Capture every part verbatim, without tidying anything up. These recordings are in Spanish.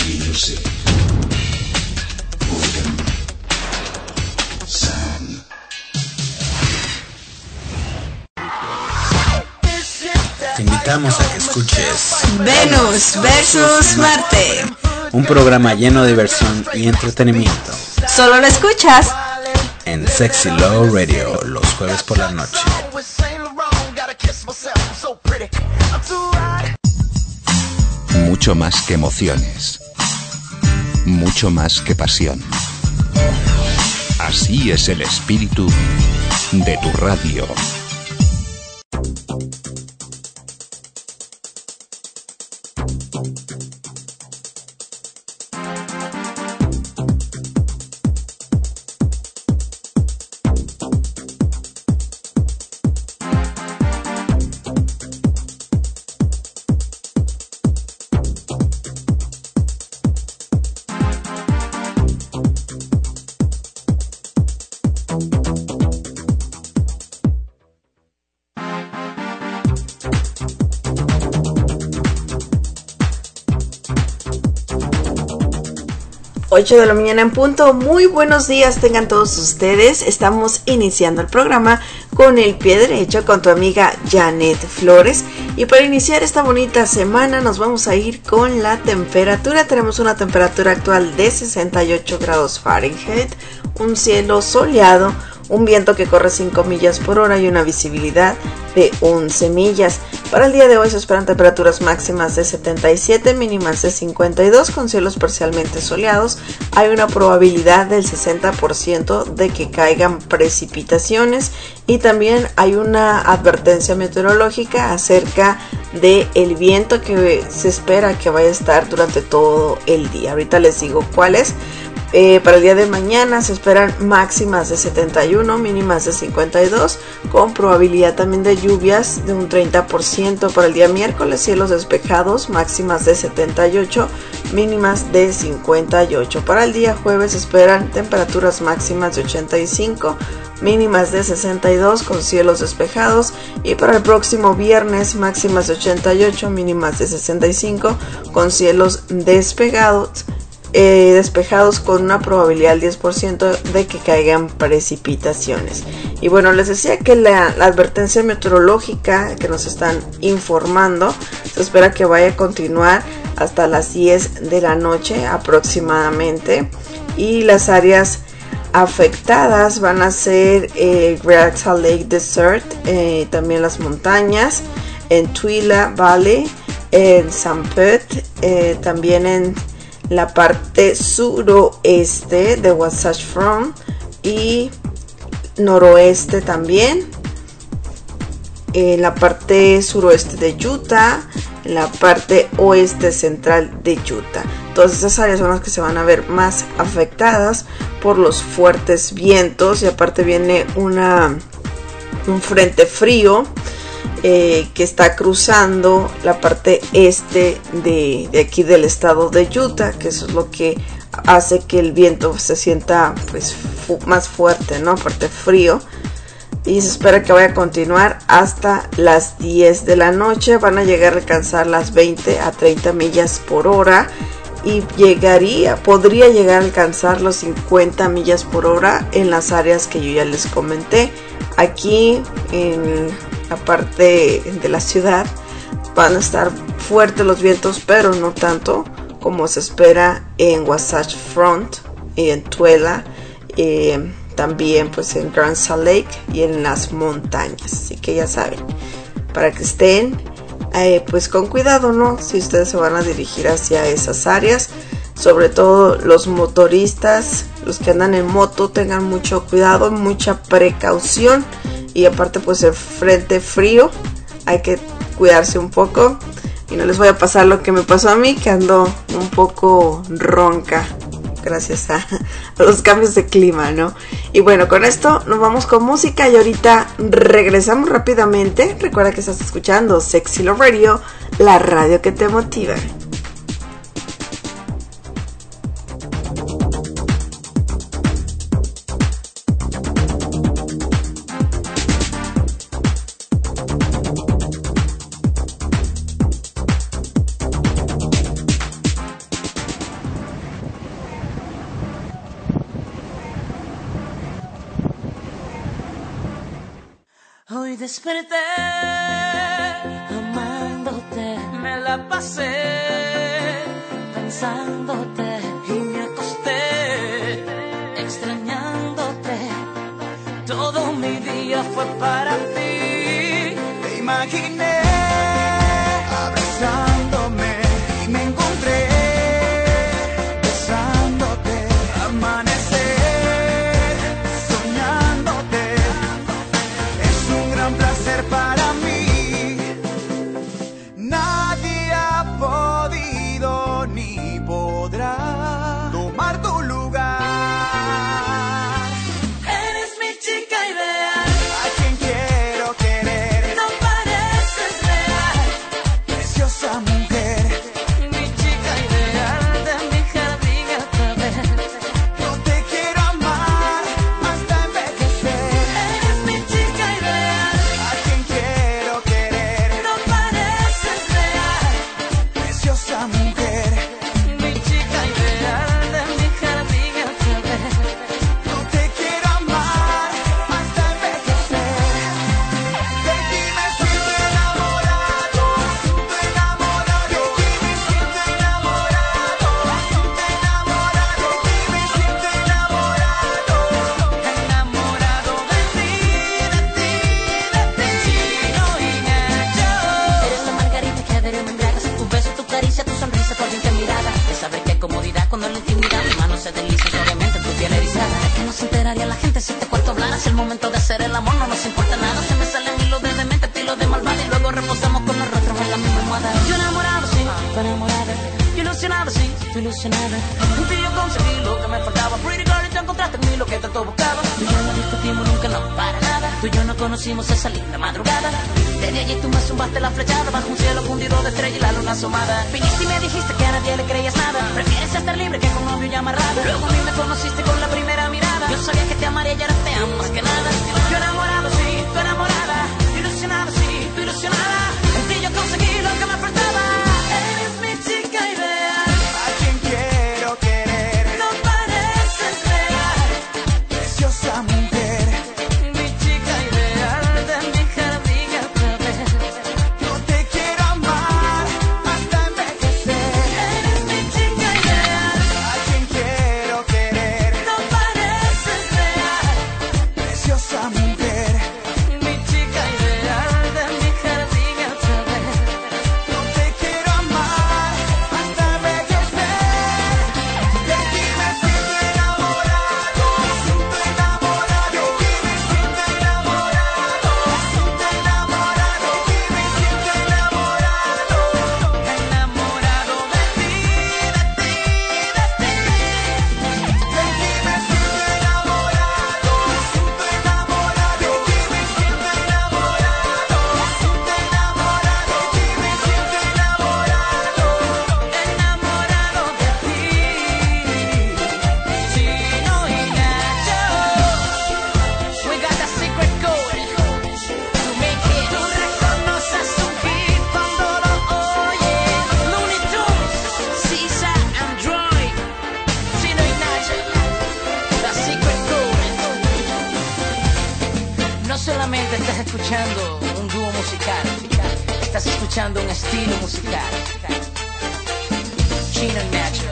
Music. Organ. Sound. Te invitamos a que escuches Venus versus Marte, un programa lleno de diversión y entretenimiento. Solo lo escuchas en Sexy Low Radio los jueves por la noche. Mucho más que emociones, mucho más que pasión. Así es el espíritu de tu radio. ocho de la mañana en punto. Muy buenos días tengan todos ustedes. Estamos iniciando el programa con el pie derecho con tu amiga Janet Flores. Y para iniciar esta bonita semana nos vamos a ir con la temperatura. Tenemos una temperatura actual de sesenta y ocho grados Fahrenheit, un cielo soleado, un viento que corre cinco millas por hora y una visibilidad de once millas. Para el día de hoy se esperan temperaturas máximas de setenta y siete, mínimas de cincuenta y dos, con cielos parcialmente soleados. Hay una probabilidad del sesenta por ciento de que caigan precipitaciones y también hay una advertencia meteorológica acerca del viento que se espera que vaya a estar durante todo el día. Ahorita les digo cuál es. Eh, para el día de mañana se esperan máximas de setenta y uno, mínimas de cincuenta y dos, con probabilidad también de lluvias de un treinta por ciento. Para el día miércoles, cielos despejados, máximas de setenta y ocho, mínimas de cincuenta y ocho. Para el día jueves se esperan temperaturas máximas de ochenta y cinco, mínimas de sesenta y dos, con cielos despejados. Y para el próximo viernes, máximas de ochenta y ocho, mínimas de sesenta y cinco, con cielos despejados. Eh, despejados con una probabilidad del diez por ciento de que caigan precipitaciones. Y bueno, les decía que la, la advertencia meteorológica que nos están informando se espera que vaya a continuar hasta las diez de la noche aproximadamente, y las áreas afectadas van a ser eh, Great Salt Lake Desert, eh, también las montañas, en Tooele Valley, en Sanpete, eh, también en la parte suroeste de Wasatch Front y noroeste también, en la parte suroeste de Utah, en la parte oeste central de Utah. Todas esas áreas son las que se van a ver más afectadas por los fuertes vientos, y aparte viene una, un frente frío Eh, que está cruzando la parte este de, de aquí del estado de Utah, que eso es lo que hace que el viento se sienta pues fu- más fuerte, ¿no? Aparte frío, y se espera que vaya a continuar hasta las diez de la noche. Van a llegar a alcanzar las veinte a treinta millas por hora y llegaría, podría llegar a alcanzar los cincuenta millas por hora en las áreas que yo ya les comenté. Aquí en la parte de la ciudad van a estar fuertes los vientos, pero no tanto como se espera en Wasatch Front y en Tooele, eh, también pues en Grand Salt Lake y en las montañas. Así que ya saben, para que estén eh, pues con cuidado, ¿no? Si ustedes se van a dirigir hacia esas áreas, sobre todo los motoristas, los que andan en moto, tengan mucho cuidado, mucha precaución. Y aparte pues el frente frío, hay que cuidarse un poco. Y no les voy a pasar lo que me pasó a mí, que ando un poco ronca gracias a, a los cambios de clima, ¿no? Y bueno, con esto nos vamos con música y ahorita regresamos rápidamente. Recuerda que estás escuchando Sexy Love Radio, la radio que te motiva. Hoy desperté amándote, me la pasé pensándote y me acosté extrañándote. Todo mi día fue para ti. Te imaginé abrazándome y me encontré besándote, amanecer soñándote. Es un gran placer para mí. Nadie ha podido ni podrá tomar tu lugar. Eres mi chica ideal, a quien quiero querer. No pareces real, preciosa mujer. Mi chica ideal, de mi jardín otra vez. Yo te quiero amar hasta envejecer. Eres mi chica ideal, a quien quiero querer. No pareces real, preciosa mujer. Mi chica ideal, de mi jardín otra vez. Yo te quiero amar hasta envejecer. De ti me siento enamorado, siento enamorado. De ti me siento enamorado, siento enamorado. De ti me siento enamorado, enamorado de ti, de ti, de ti. Chino y Nacho. Eres la margarita que adere me embriagas. Tu beso, tu caricia, tu sonrisa, tu ardiente mirada. De saber qué comodidad cuando en la intimidad mis manos se deslizan suavemente en tu piel erizada. ¿De qué no se enteraría la gente si te cuento hablar? Es el momento de hacer el amor, no nos importa nada. Se me salen hilos de demente, estilo de malvada. Y luego reposamos con los rostros en la misma almohada. Yo enamorado, sí, tú enamorada. Yo ilusionado, sí, tú ilusionada. En ti yo conseguí lo que me faltaba. Pretty girl, y tú encontraste en mí lo que tanto buscaba. Tú y yo no discutimos nunca, no, para nada. Tú y yo no conocimos esa linda madrugada. Desde allí tú me zumbaste la flechada bajo un cielo fundido de estrella y la luna asomada. Viniste y me dijiste que a nadie le creías nada. Prefieres estar libre que con novio y amarrada. Luego a mí me conociste con la primera mirada. Yo sabía que te amaría y ahora te amo más que nada. Yo enamorado, sí, tú enamorada. Ilusionado, sí, tú ilusionada. En ti yo conseguí lo que me faltaba. Eres mi chica ideal, a quien quiero querer. No pareces real, preciosa mujer. Mi chica ideal, de mi jardín otra vez. Yo te quiero amar hasta envejecer. Eres mi chica ideal, a quien quiero querer. No pareces real, preciosa mujer. Mi chica ideal, de mi jardín otra vez. Yo te quiero amar hasta envejecer. De ti me siento enamorado, siento enamorado. De ti me siento enamorado, siento enamorado. De ti me siento enamorado, enamorado de ti, de ti, de ti. De ti me siento enamorado, siento enamorado. De ti me siento enamorado, siento enamorado. De ti me siento enamorado, enamorado de ti. Chino y Nacho, we got that secret code to make it. Tú reconoces un hit cuando lo oyes. Looney Tunes, Sisa, Android, Chino y Nacho, that secret code. No solamente estás escuchando un dúo musical, estás escuchando un estilo musical. Chino y Nacho,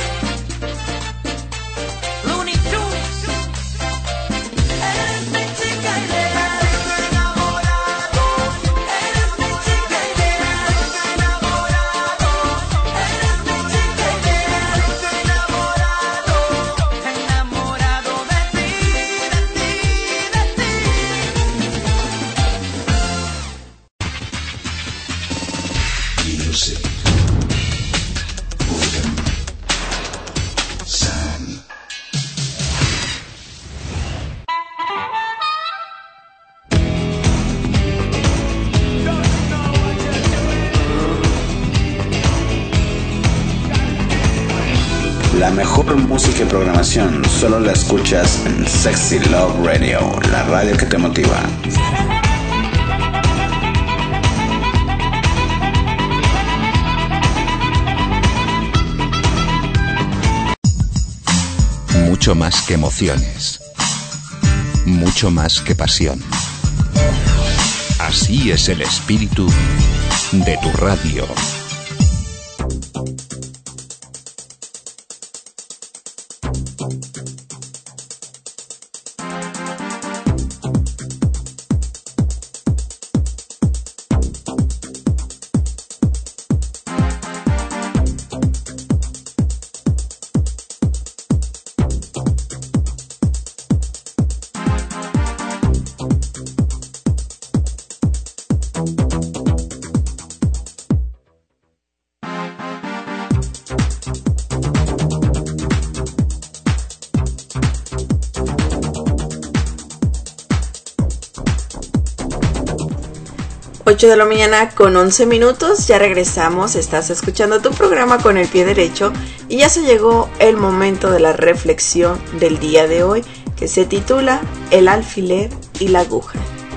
Looney Tunes. Eres mi chica ideal, estoy enamorado. Eres mi chica ideal, estoy enamorado. Eres mi chica ideal, estoy enamorado. Enamorado de ti, de ti, de ti. Music. Boredom. Sound. La mejor música y programación solo la escuchas en Sexy Love Radio, la radio que te motiva. Mucho más que emociones. Mucho más que pasión. Así es el espíritu de tu radio. ocho de la mañana con once minutos, ya regresamos, estás escuchando tu programa Con el Pie Derecho y ya se llegó el momento de la reflexión del día de hoy que se titula El alfiler y la aguja.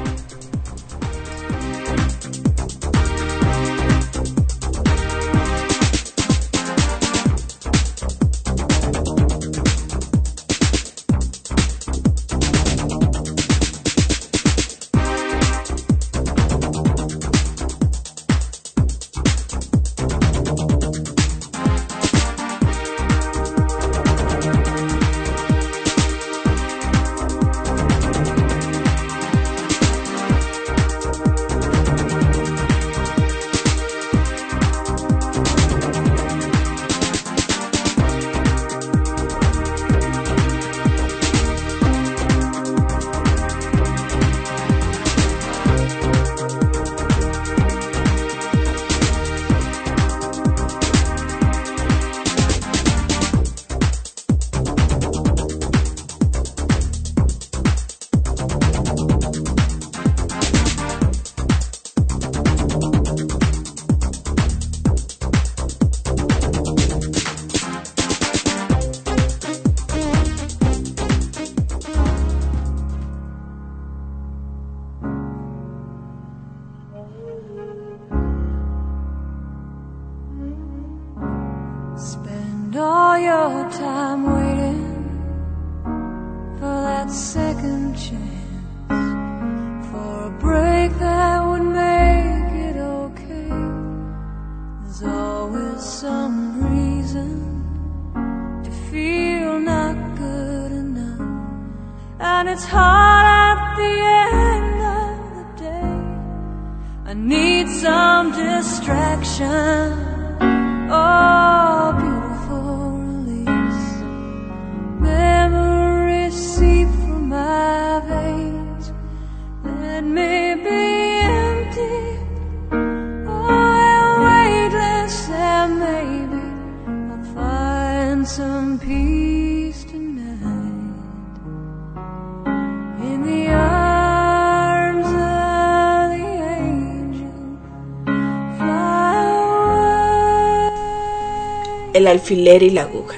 El alfiler y la aguja.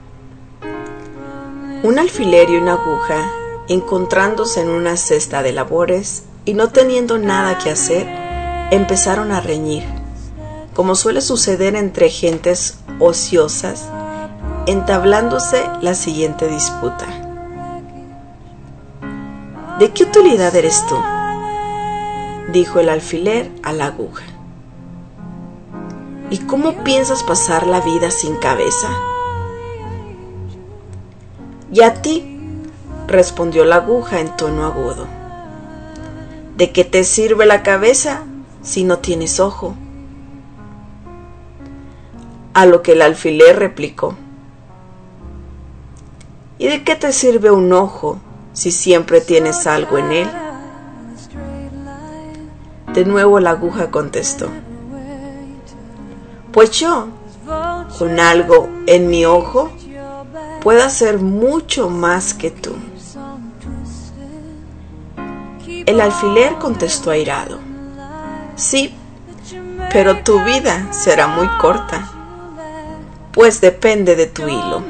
Un alfiler y una aguja, encontrándose en una cesta de labores y no teniendo nada que hacer, empezaron a reñir, como suele suceder entre gentes ociosas, entablándose la siguiente disputa. ¿De qué utilidad eres tú?, dijo el alfiler a la aguja. ¿Y cómo piensas pasar la vida sin cabeza? ¿Y a ti?, respondió la aguja en tono agudo. ¿De qué te sirve la cabeza si no tienes ojo? A lo que el alfiler replicó: ¿y de qué te sirve un ojo si siempre tienes algo en él? De nuevo la aguja contestó: pues yo, con algo en mi ojo, puedo hacer mucho más que tú. El alfiler contestó airado: sí, pero tu vida será muy corta, pues depende de tu hilo.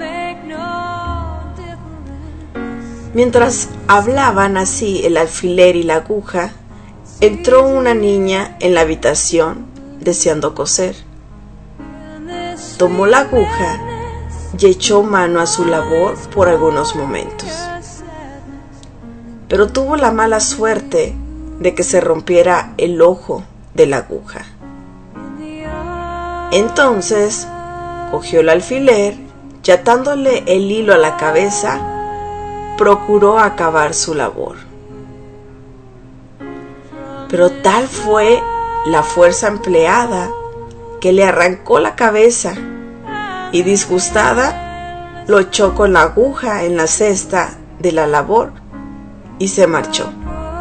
Mientras hablaban así el alfiler y la aguja, entró una niña en la habitación deseando coser. Tomó la aguja y echó mano a su labor por algunos momentos. Pero tuvo la mala suerte de que se rompiera el ojo de la aguja. Entonces cogió el alfiler y atándole el hilo a la cabeza, procuró acabar su labor. Pero tal fue la fuerza empleada que le arrancó la cabeza y disgustada lo echó con la aguja en la cesta de la labor y se marchó.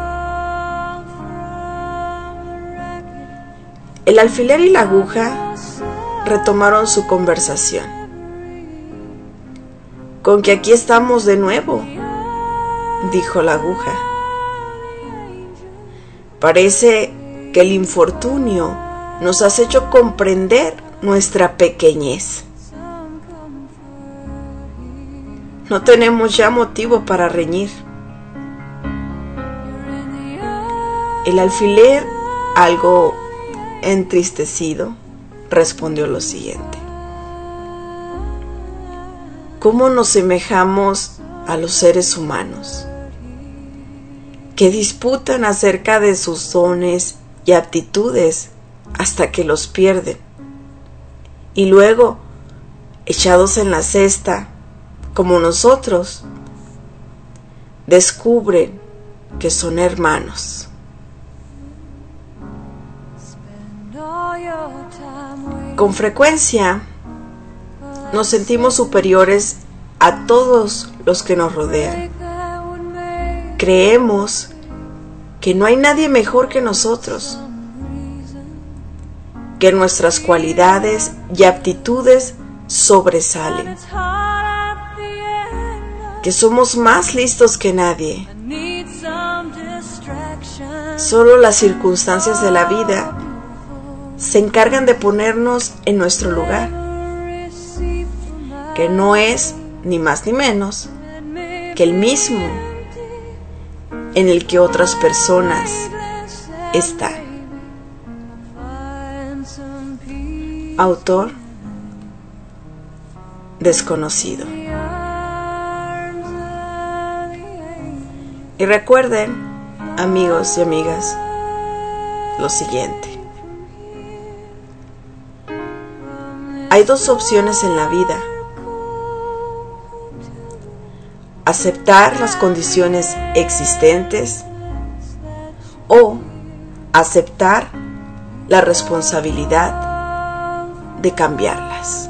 El alfiler y la aguja retomaron su conversación. «Con que aquí estamos de nuevo», dijo la aguja. «Parece que el infortunio nos has hecho comprender nuestra pequeñez. No tenemos ya motivo para reñir». El alfiler, algo entristecido, respondió lo siguiente: ¿cómo nos semejamos a los seres humanos, que disputan acerca de sus dones y aptitudes hasta que los pierden, y luego, echados en la cesta, como nosotros, descubren que son hermanos? Con frecuencia nos sentimos superiores a todos los que nos rodean. Creemos que no hay nadie mejor que nosotros, que nuestras cualidades y aptitudes sobresalen, que somos más listos que nadie. Solo las circunstancias de la vida se encargan de ponernos en nuestro lugar, que no es ni más ni menos que el mismo en el que otras personas están. Autor desconocido. Y recuerden, amigos y amigas, lo siguiente: hay dos opciones en la vida: aceptar las condiciones existentes o aceptar la responsabilidad de cambiarlas.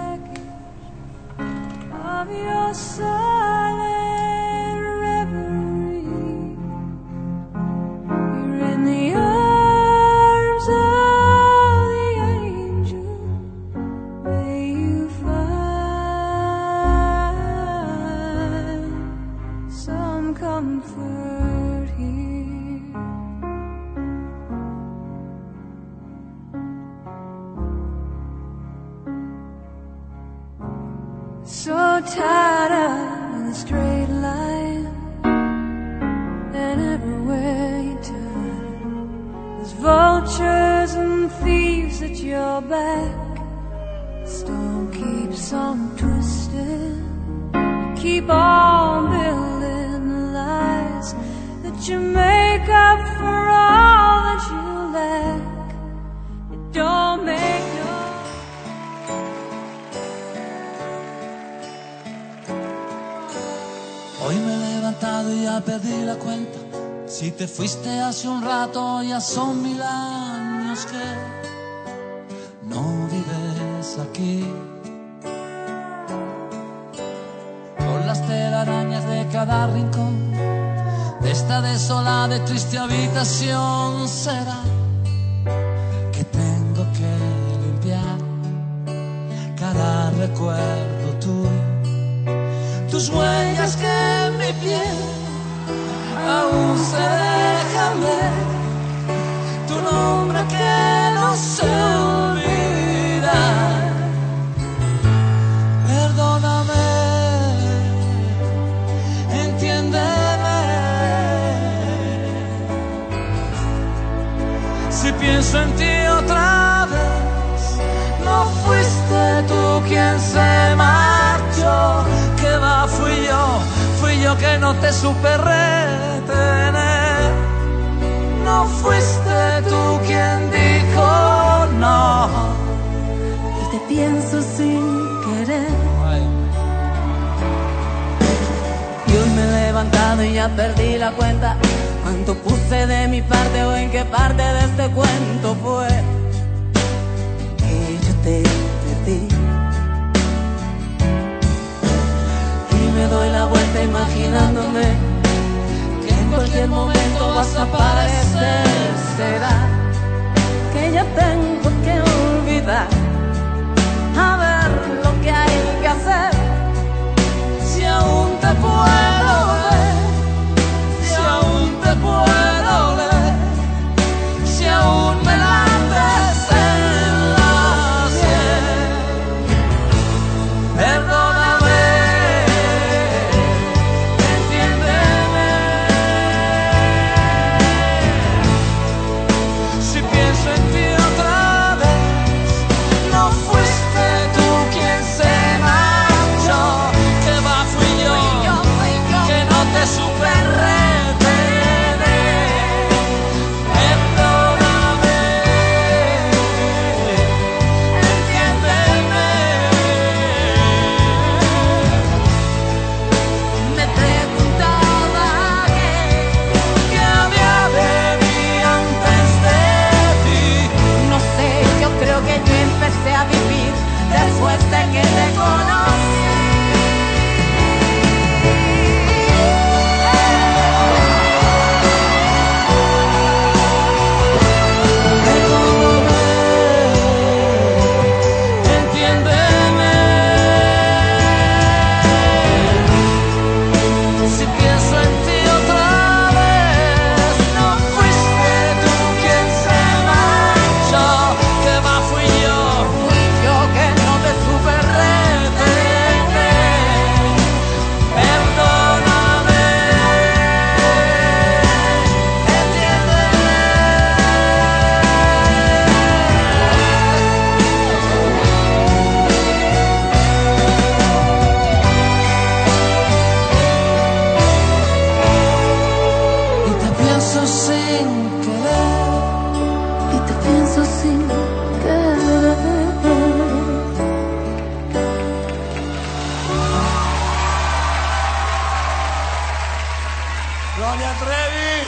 So tired of the straight line, and everywhere you turn, there's vultures and thieves at your back. Storm keeps on twisting, you keep on building lies that you make up for all that you lack. It don't make no. Hoy me he levantado y ya perdí la cuenta. Si te fuiste hace un rato, ya son mil años que no vives aquí. Con las telarañas de cada rincón de esta desolada y triste habitación, será que tengo que limpiar cada recuerdo tuyo. Tus huellas que en mi piel aún se dejan ver, tu nombre que no se olvida. Perdóname, entiéndeme. Si pienso en ti otra vez, no fuiste tú quien se marchó. Que va, fui yo, fui yo que no te supe retener. no fuiste tú quien dijo no. Y te pienso sin querer. Y hoy me he levantado y ya perdí la cuenta. ¿Cuánto puse de mi parte o en qué parte de este cuento fue que yo te perdí? Y me doy la vuelta imaginándome que en cualquier momento vas a aparecer. Será que ya tengo que olvidar, a ver lo que hay que hacer. Si aún te puedo ver, si aún te puedo ver, si aún me lates en la sien. Perdóname, entiéndeme. Si pienso en ti otra vez, no fuiste tú quien se marchó. Que va fui yo, que no te supe retener. Perdóname, entiéndeme. Me preguntaba qué, qué había de mí antes de ti. No sé, yo creo que yo empecé a vivir después de que te conocí. Entiéndeme. Si pienso en ti otra vez, no fuiste tú quien se marchó. Que va fui yo, fui yo que no te supe retener. Perdóname, entiéndeme. Y te pienso sin querer, y te pienso sin querer. Gloria Trevi.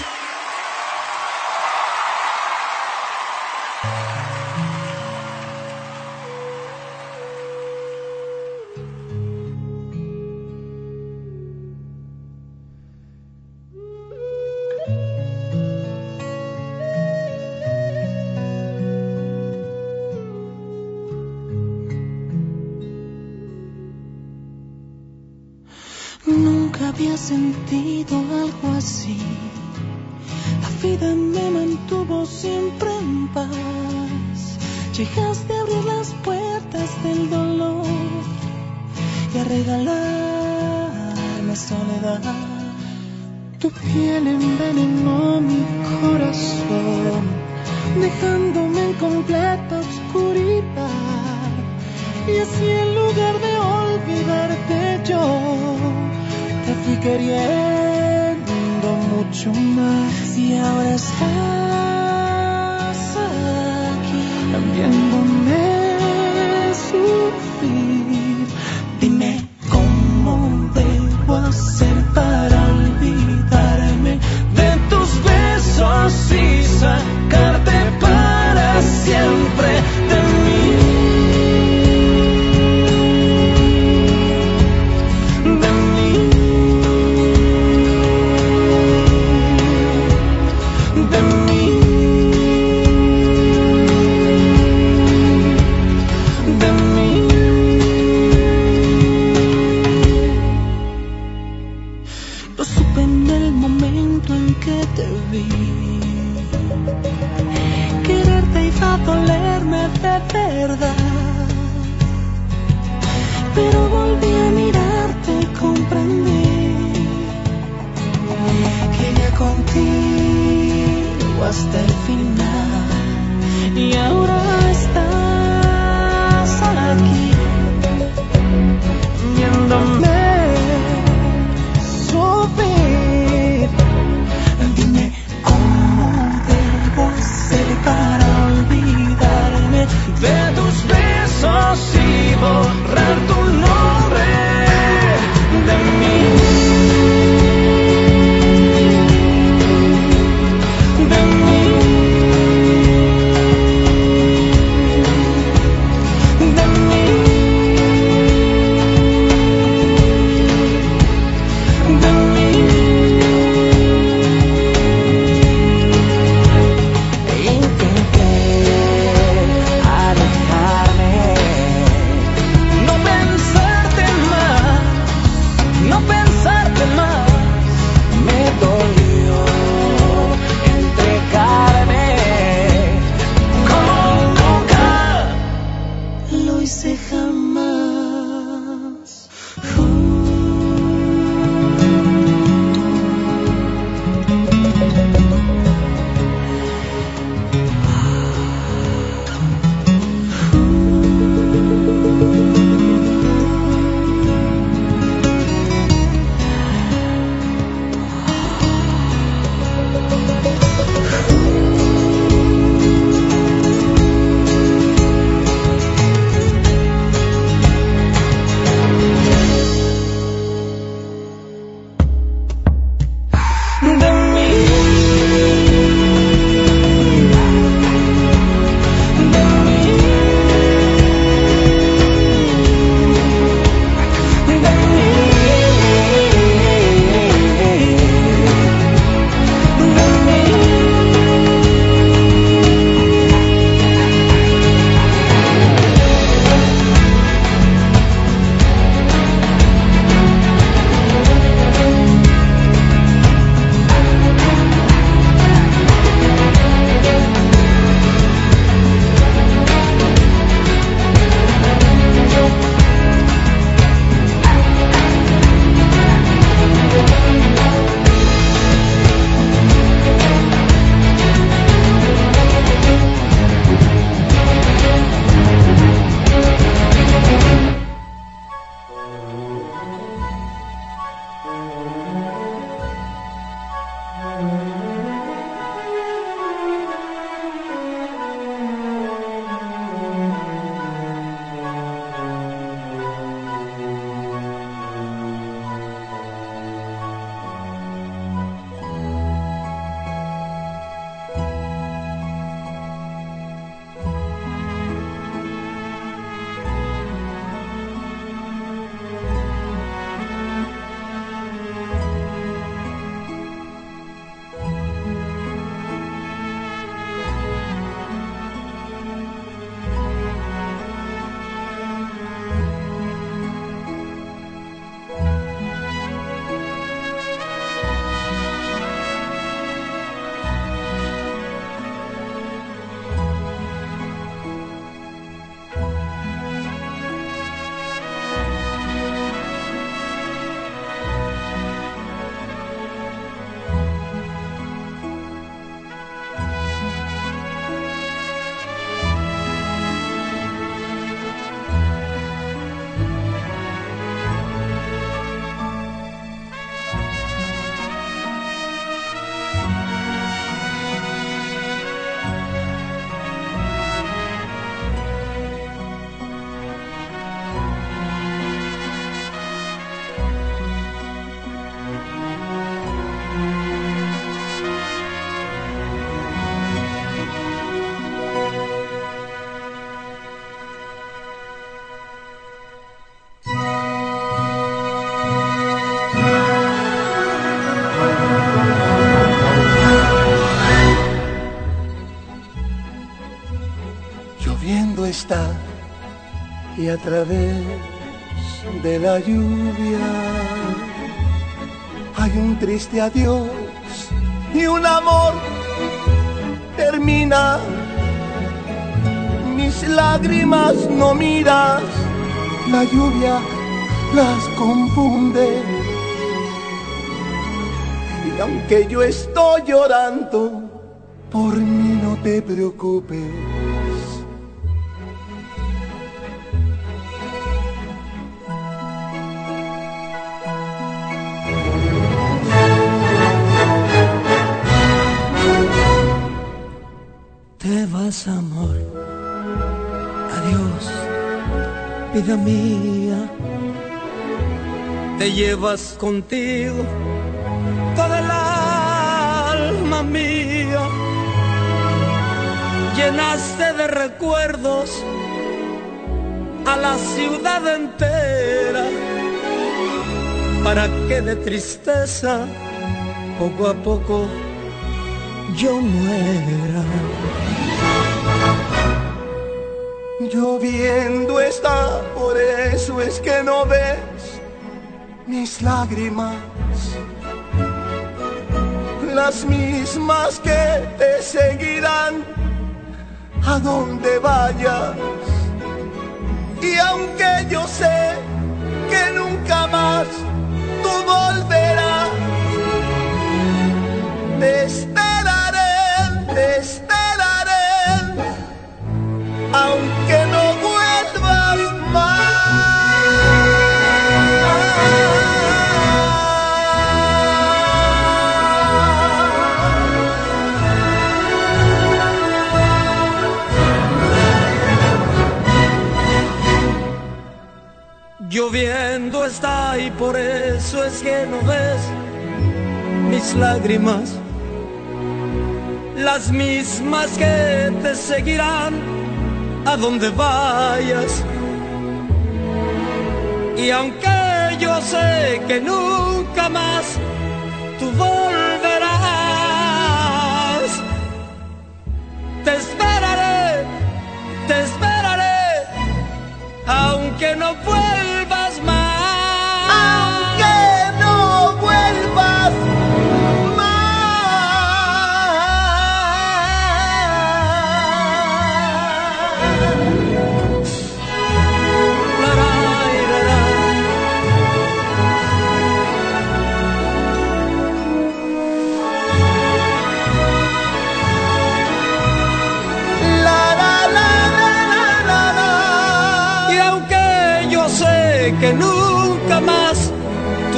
Nunca había sentido algo así. La vida me mantuvo siempre en paz. Llegaste a abrir las puertas del dolor y a regalarme soledad. Tu piel envenenó mi corazón, dejándome en completa oscuridad. Y así en lugar de olvidarte yo, te fui queriendo mucho más. Y ahora estás aquí, viéndome sufrir. Dime cómo debo hacer para olvidarme de tus besos y sacarte para siempre de mí. Pero volví a mirarte y comprendí que ya contigo hasta el final. Y ahora estás aquí viéndome sufrir. Dime cómo debo borrar tu nombre de mí. Está y a través de la lluvia hay un triste adiós y un amor termina. Mis lágrimas no miras, la lluvia las confunde. Y aunque yo estoy llorando, por mí no te preocupes. Te vas, amor, adiós, vida mía, te llevas contigo toda el alma mía, llenaste de recuerdos a la ciudad entera, para que de tristeza poco a poco yo muera. Lloviendo está, por eso es que no ves mis lágrimas, las mismas que te seguirán a donde vayas. Y aunque yo sé que nunca más tú volverás, te esperaré, te esperaré, aunque no vuelvas más. Lloviendo está y por eso es que no ves mis lágrimas, las mismas que te seguirán a donde vayas. Y aunque yo sé que nunca más tú volverás, te esperaré, te esperaré, aunque no vuelvas más. Aunque no vuelvas que nunca más tú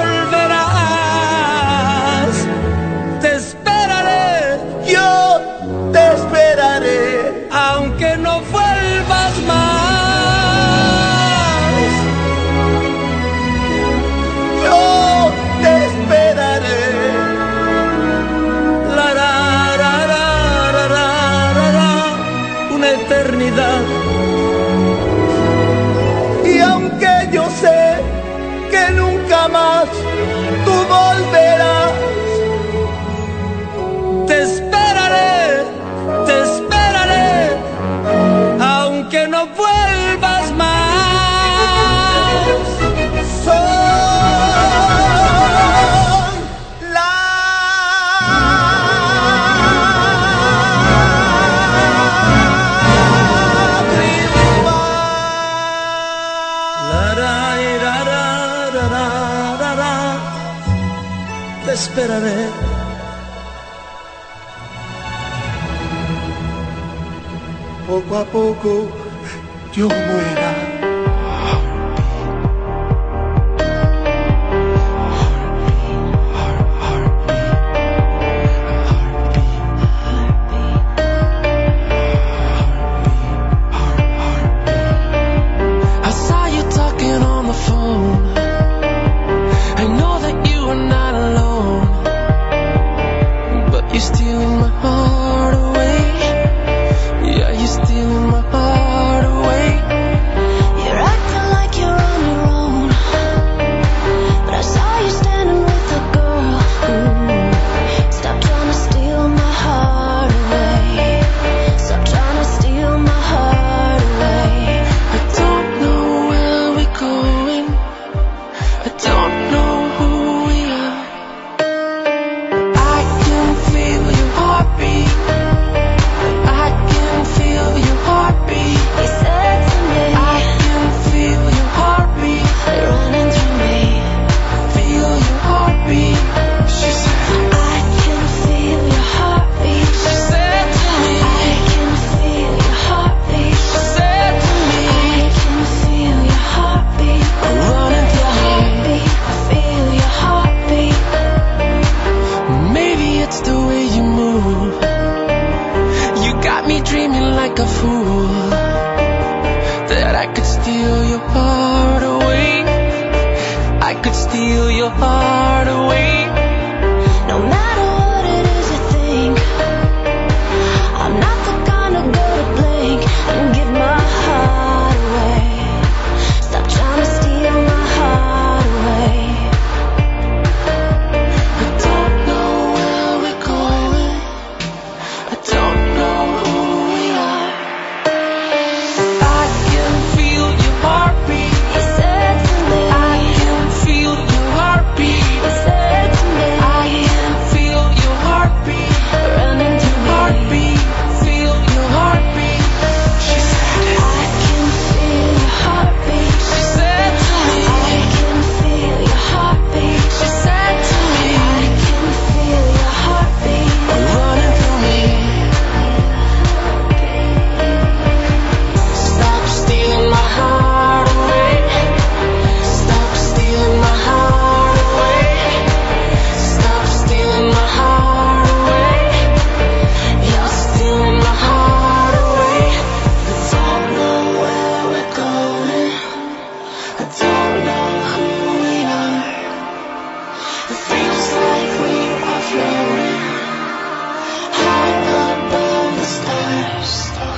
volverás, te esperaré, yo te esperaré, aunque no vuelvas más. Yo te esperaré, la, la, la, la, la, la, la, la, una eternidad. Yo sé que nunca más tú volverás, te esperaré, te esperaré, aunque no vuelvas más. Son te esperaré. Poco a poco yo muera. Stealing my heart away. steal your heart away. I could steal your heart away. No matter what it is you think, I'm not the kind of girl to blink and give my heart away. Stop trying to steal my heart away. I don't know where we're going, I don't know who we are. I can feel your heartbeat, he said to me. I can feel your heartbeat, he said to me. I can feel your heartbeat running through me. Heartbeat, feel your heartbeat. She said, I can feel your heartbeat. She said to me, I can feel your heartbeat. She said to me, I can feel your heartbeat running through me. Stop stealing my heart away. Stop stealing my heart away. Stop stealing my heart away. You're stealing my heart away. I don't know where we're going, I don't know who we are. It feels like we are floating high above the stars.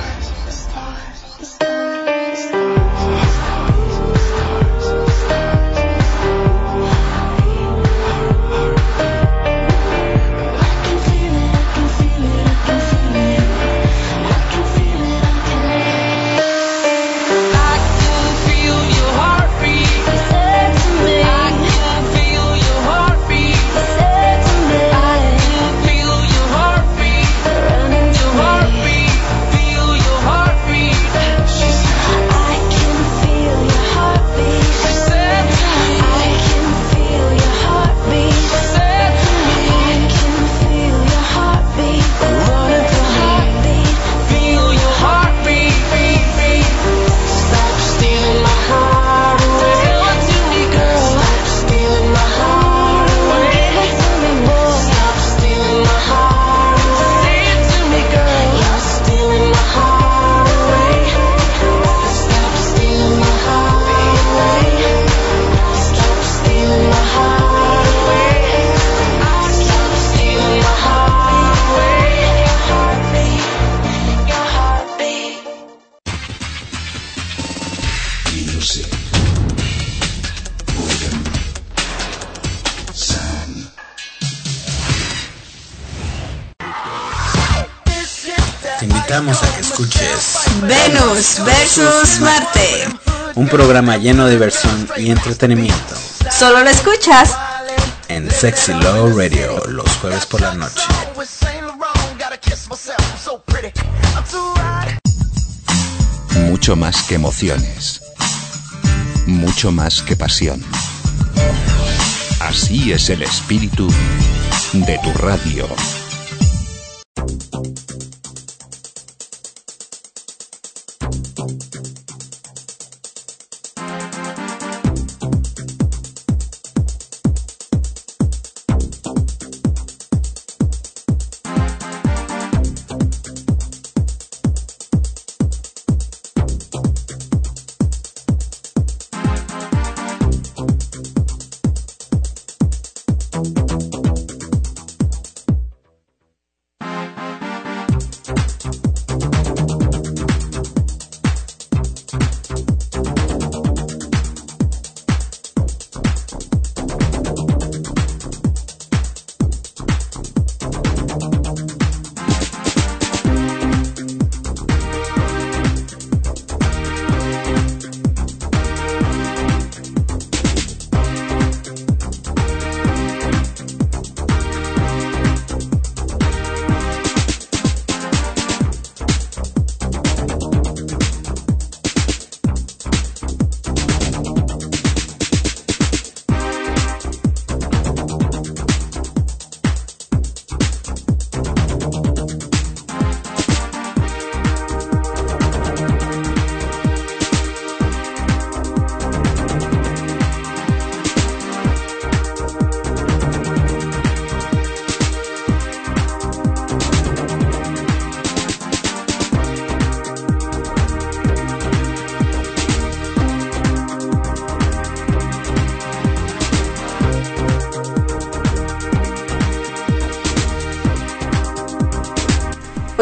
Te invitamos a que escuches Venus versus Marte. un programa lleno de diversión y entretenimiento Solo lo escuchas en Sexy Love Radio los jueves por la noche. Mucho más que emociones. Mucho más que pasión. Así es el espíritu de tu radio.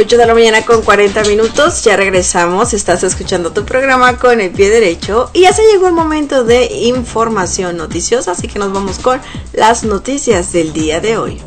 ocho de la mañana con cuarenta minutos, ya regresamos, estás escuchando tu programa con el pie derecho y ya se llegó el momento de información noticiosa, así que nos vamos con las noticias del día de hoy.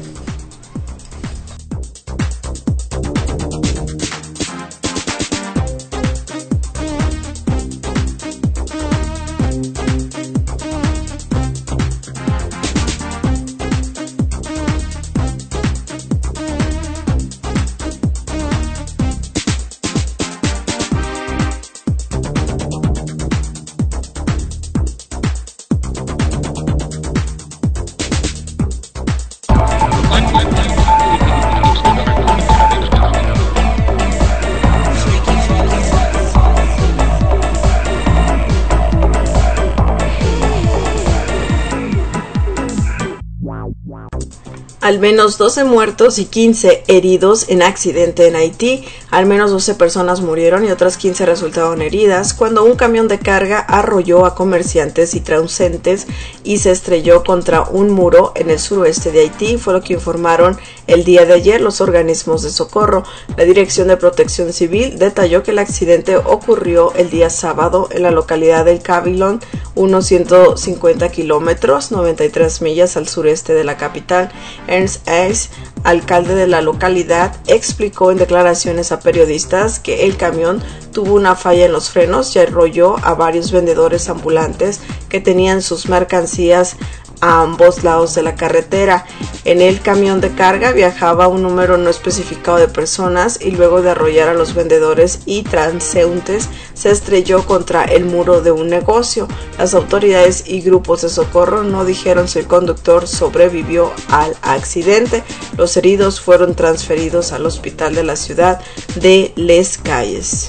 Al menos doce muertos y quince heridos en accidente en Haití. Al menos doce personas murieron y otras quince resultaron heridas cuando un camión de carga arrolló a comerciantes y transeúntes y se estrelló contra un muro en el suroeste de Haití, fue lo que informaron el día de ayer los organismos de socorro. La Dirección de Protección Civil detalló que el accidente ocurrió el día sábado en la localidad del Cabilón, unos ciento cincuenta kilómetros, noventa y tres millas al sureste de la capital. Ernst Eis, alcalde de la localidad, explicó en declaraciones a periodistas que el camión tuvo una falla en los frenos y arrolló a varios vendedores ambulantes que tenían sus mercancías a ambos lados de la carretera. En el camión de carga viajaba un número no especificado de personas y luego de arrollar a los vendedores y transeúntes se estrelló contra el muro de un negocio. Las autoridades y grupos de socorro no dijeron si el conductor sobrevivió al accidente. Los heridos fueron transferidos al hospital de la ciudad de Les Cayes.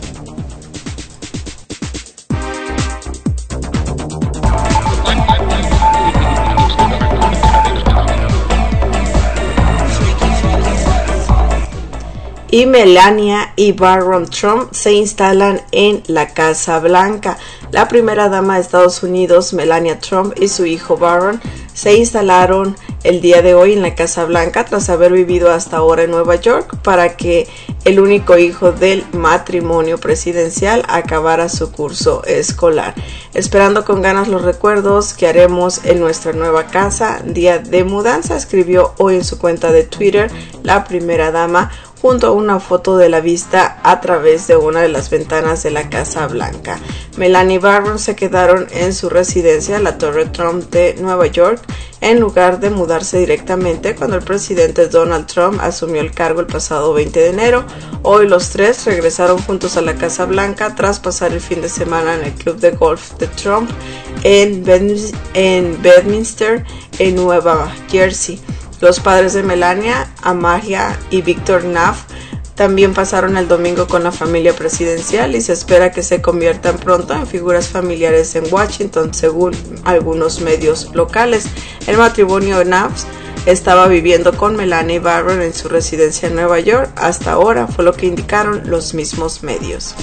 Y Melania y Barron Trump se instalan en la Casa Blanca. La primera dama de Estados Unidos, Melania Trump, y su hijo Barron se instalaron el día de hoy en la Casa Blanca tras haber vivido hasta ahora en Nueva York para que el único hijo del matrimonio presidencial acabara su curso escolar. Esperando con ganas los recuerdos que haremos en nuestra nueva casa, día de mudanza, escribió hoy en su cuenta de Twitter la primera dama, junto a una foto de la vista a través de una de las ventanas de la Casa Blanca. Melania y Barron se quedaron en su residencia, la Torre Trump de Nueva York, en lugar de mudarse directamente cuando el presidente Donald Trump asumió el cargo el pasado veinte de enero. Hoy los tres regresaron juntos a la Casa Blanca tras pasar el fin de semana en el club de golf de Trump en Bedminster, en Nueva Jersey. Los padres de Melania, Amalia y Victor Knapp, también pasaron el domingo con la familia presidencial y se espera que se conviertan pronto en figuras familiares en Washington, según algunos medios locales. El matrimonio Knapp estaba viviendo con Melania y Barron en su residencia en Nueva York hasta ahora, fue lo que indicaron los mismos medios.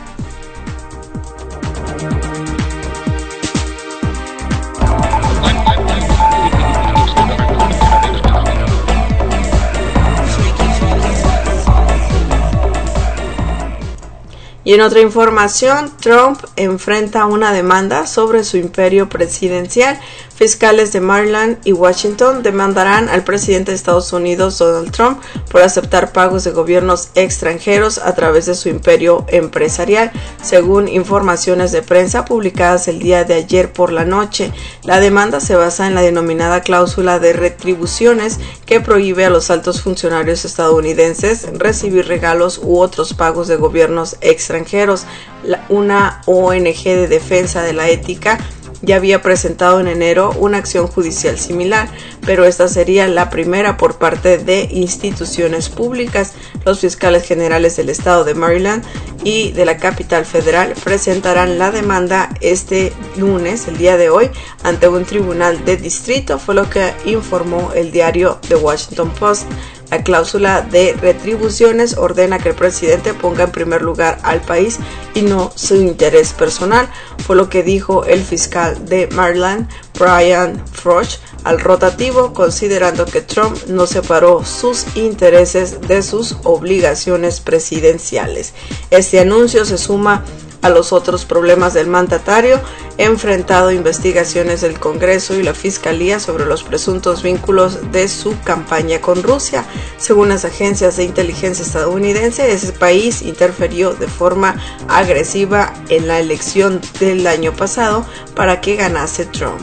Y en otra información, Trump enfrenta una demanda sobre su imperio presidencial. Fiscales de Maryland y Washington demandarán al presidente de Estados Unidos, Donald Trump, por aceptar pagos de gobiernos extranjeros a través de su imperio empresarial, según informaciones de prensa publicadas el día de ayer por la noche. La demanda se basa en la denominada cláusula de retribuciones que prohíbe a los altos funcionarios estadounidenses recibir regalos u otros pagos de gobiernos extranjeros. Una O N G de defensa de la ética ya había presentado en enero una acción judicial similar, pero esta sería la primera por parte de instituciones públicas. Los fiscales generales del estado de Maryland y de la capital federal presentarán la demanda este lunes, el día de hoy, ante un tribunal de distrito, fue lo que informó el diario The Washington Post. La cláusula de retribuciones ordena que el presidente ponga en primer lugar al país y no su interés personal, fue lo que dijo el fiscal de Maryland, Brian Frosch, al rotativo, considerando que Trump no separó sus intereses de sus obligaciones presidenciales. Este anuncio se suma a los otros problemas del mandatario, enfrentado a investigaciones del Congreso y la Fiscalía sobre los presuntos vínculos de su campaña con Rusia. Según las agencias de inteligencia estadounidense, ese país interfirió de forma agresiva en la elección del año pasado para que ganase Trump.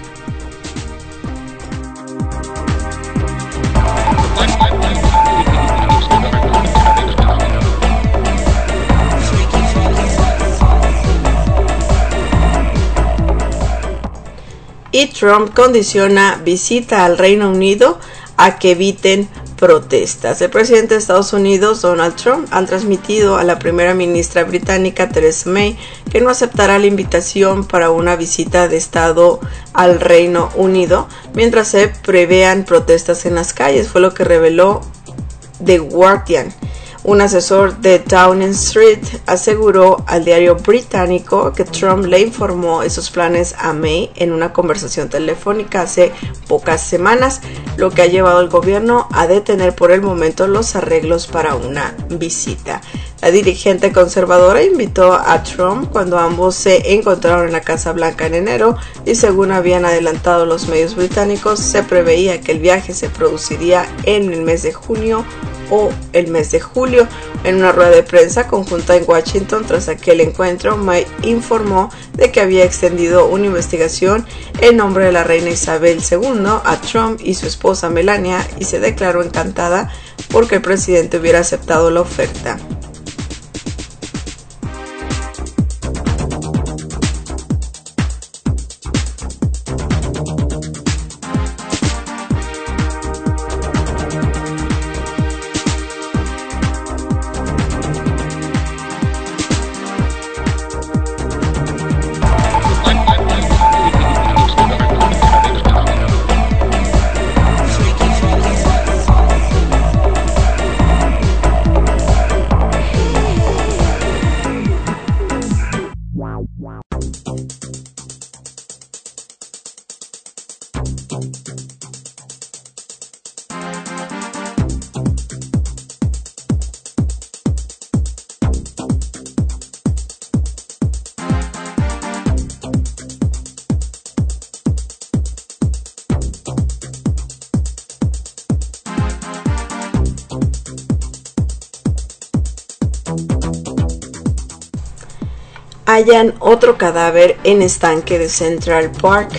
Y Trump condiciona visita al Reino Unido a que eviten protestas. El presidente de Estados Unidos, Donald Trump, ha transmitido a la primera ministra británica, Theresa May, que no aceptará la invitación para una visita de Estado al Reino Unido mientras se prevean protestas en las calles, fue lo que reveló The Guardian. Un asesor de Downing Street aseguró al diario británico que Trump le informó esos planes a May en una conversación telefónica hace pocas semanas, lo que ha llevado al gobierno a detener por el momento los arreglos para una visita. La dirigente conservadora invitó a Trump cuando ambos se encontraron en la Casa Blanca en enero y, según habían adelantado los medios británicos, se preveía que el viaje se produciría en el mes de junio o el mes de julio. En una rueda de prensa conjunta en Washington tras aquel encuentro, May informó de que había extendido una investigación en nombre de la reina Isabel segunda a Trump y su esposa Melania y se declaró encantada porque el presidente hubiera aceptado la oferta. Hallan otro cadáver en estanque de Central Park.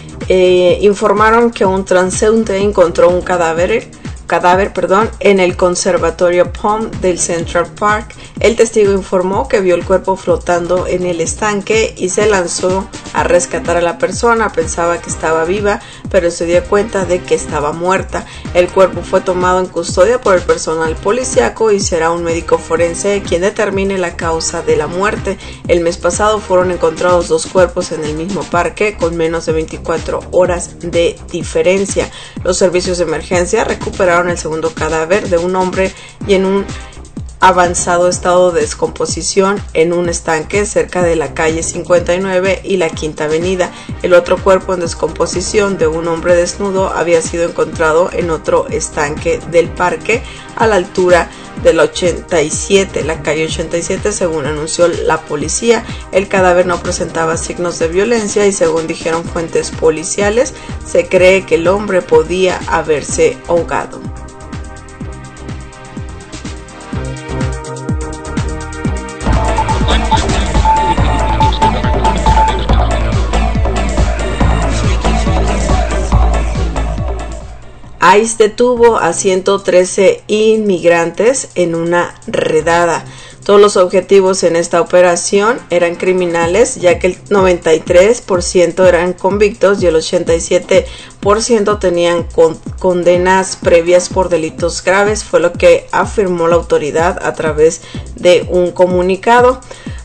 Eh, informaron que un transeúnte encontró un cadáver, cadáver perdón, en el conservatorio Palm del Central Park. El testigo informó que vio el cuerpo flotando en el estanque y se lanzó a rescatar a la persona. Pensaba que estaba viva, pero se dio cuenta de que estaba muerta. El cuerpo fue tomado en custodia por el personal policíaco y será un médico forense quien determine la causa de la muerte. El mes pasado fueron encontrados dos cuerpos en el mismo parque con menos de veinticuatro horas de diferencia. Los servicios de emergencia recuperaron el segundo cadáver de un hombre y en un avanzado estado de descomposición en un estanque cerca de la calle cincuenta y nueve y la Quinta Avenida. El otro cuerpo en descomposición de un hombre desnudo había sido encontrado en otro estanque del parque a la altura de la ochenta y siete, la calle ochenta y siete, según anunció la policía. El cadáver no presentaba signos de violencia y, según dijeron fuentes policiales, se cree que el hombre podía haberse ahogado. ICE detuvo a ciento trece inmigrantes en una redada. Todos los objetivos en esta operación eran criminales, ya que el noventa y tres por ciento eran convictos y el ochenta y siete por ciento tenían con- condenas previas por delitos graves, fue lo que afirmó la autoridad a través de un comunicado.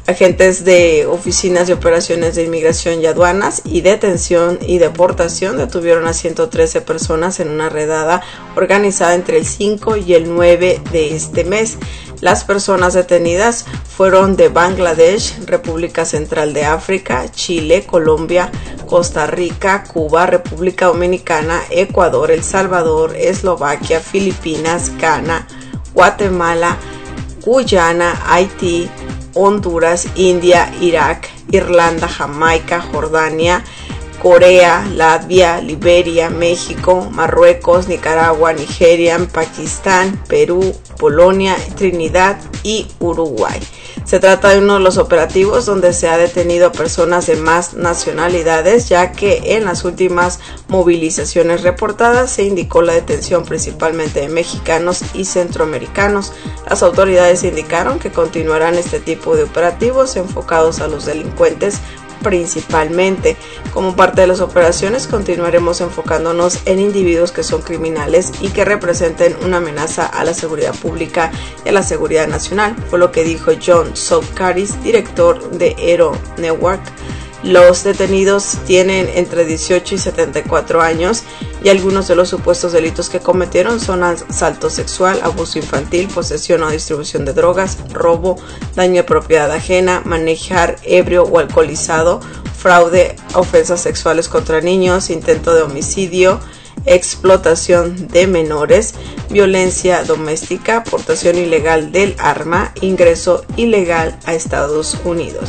Agentes de oficinas de operaciones de inmigración y aduanas y detención y deportación detuvieron a ciento trece personas en una redada organizada entre el cinco y el nueve de este mes. Las personas detenidas fueron de Bangladesh, República Central de África, Chile, Colombia, Costa Rica, Cuba, República Dominicana, Ecuador, El Salvador, Eslovaquia, Filipinas, Ghana, Guatemala, Guyana, Haití, Honduras, India, Irak, Irlanda, Jamaica, Jordania, Corea, Latvia, Liberia, México, Marruecos, Nicaragua, Nigeria, Pakistán, Perú, Polonia, Trinidad y Uruguay. Se trata de uno de los operativos donde se ha detenido a personas de más nacionalidades, ya que en las últimas movilizaciones reportadas se indicó la detención principalmente de mexicanos y centroamericanos. Las autoridades indicaron que continuarán este tipo de operativos enfocados a los delincuentes principalmente. Como parte de las operaciones continuaremos enfocándonos en individuos que son criminales y que representen una amenaza a la seguridad pública y a la seguridad nacional, fue lo que dijo John Soukaris, director de Aero Network. Los detenidos tienen entre dieciocho y setenta y cuatro años y algunos de los supuestos delitos que cometieron son asalto sexual, abuso infantil, posesión o distribución de drogas, robo, daño de propiedad ajena, manejar ebrio o alcoholizado, fraude, ofensas sexuales contra niños, intento de homicidio, explotación de menores, violencia doméstica, portación ilegal del arma, ingreso ilegal a Estados Unidos.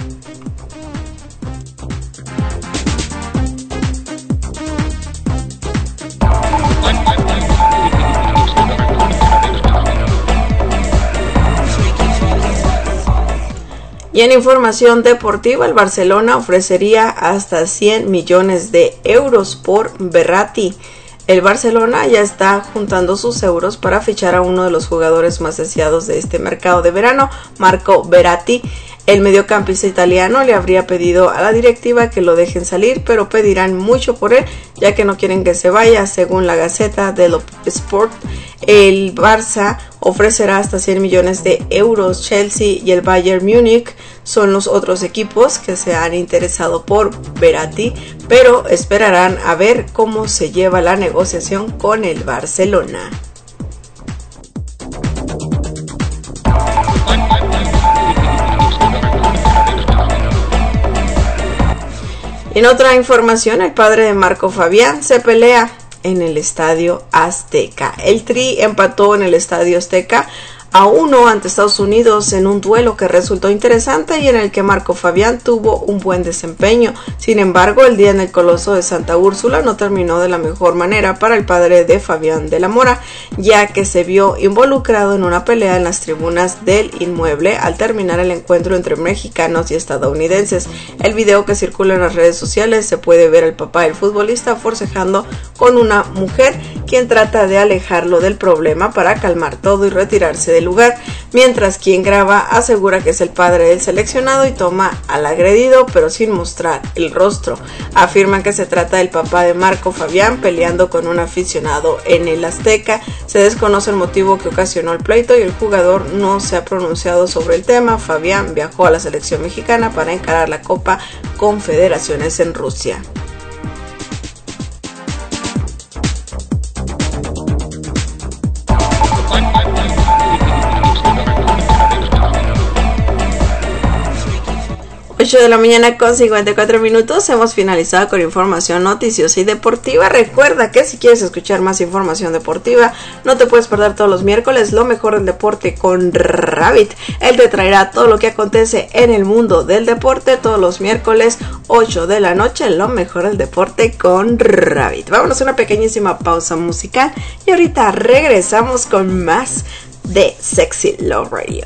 Y en información deportiva, el Barcelona ofrecería hasta cien millones de euros por Verratti. El Barcelona ya está juntando sus euros para fichar a uno de los jugadores más deseados de este mercado de verano, Marco Verratti. El mediocampista italiano le habría pedido a la directiva que lo dejen salir, pero pedirán mucho por él, ya que no quieren que se vaya. Según la Gaceta dello Sport, el Barça ofrecerá hasta cien millones de euros. Chelsea y el Bayern Múnich son los otros equipos que se han interesado por Verratti, pero esperarán a ver cómo se lleva la negociación con el Barcelona. En otra información, el padre de Marco Fabián se pelea en el Estadio Azteca. El Tri empató en el Estadio Azteca a uno ante Estados Unidos en un duelo que resultó interesante y en el que Marco Fabián tuvo un buen desempeño. Sin embargo, el día en el Coloso de Santa Úrsula no terminó de la mejor manera para el padre de Fabián de la Mora, ya que se vio involucrado en una pelea en las tribunas del inmueble al terminar el encuentro entre mexicanos y estadounidenses. El video que circula en las redes sociales se puede ver al papá del futbolista forcejando con una mujer, quien trata de alejarlo del problema para calmar todo y retirarse del lugar, mientras quien graba asegura que es el padre del seleccionado y toma al agredido pero sin mostrar el rostro. Afirman que se trata del papá de Marco Fabián peleando con un aficionado en el Azteca. Se desconoce el motivo que ocasionó el pleito y el jugador no se ha pronunciado sobre el tema. Fabián viajó a la selección mexicana para encarar la Copa Confederaciones en Rusia. ocho de la mañana con cincuenta y cuatro minutos. Hemos finalizado con información noticiosa y deportiva. Recuerda que si quieres escuchar más información deportiva, no te puedes perder todos los miércoles lo mejor del deporte con Rabbit. Él te traerá todo lo que acontece en el mundo del deporte todos los miércoles ocho de la noche, lo mejor del deporte con Rabbit. Vámonos a una pequeñísima pausa musical y ahorita regresamos con más de Sexy Love Radio.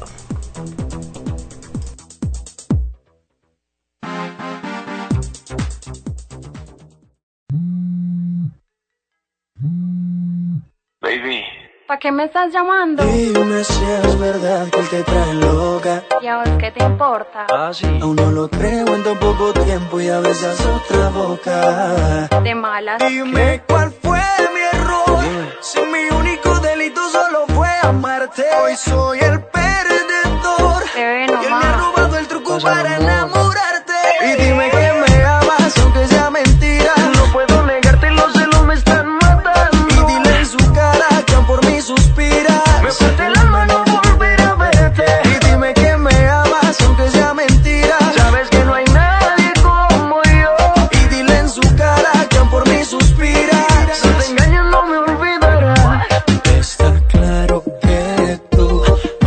Baby, ¿para qué me estás llamando? Dime si es verdad que él te trae loca. ¿Y a vos qué te importa? Ah, sí. Aún no lo creo en tan poco tiempo y a veces otra boca. De malas. Dime cuál fue mi error. Dime. Si mi único delito solo fue amarte. Hoy soy el perdedor. Te ve nomás. Y él me ha robado el truco para enamorarte. Y dime que me amas aunque sea mentira. No puedo negarte, los celos me están matando. Y dile en su cara que aún por mí suspira. Me parte el alma no volver a verte. Y dime que me amas aunque sea mentira. Sabes que no hay nadie como yo. Y dile en su cara que aún por mí suspira. Si te engañas no me olvidarás. Está claro que tú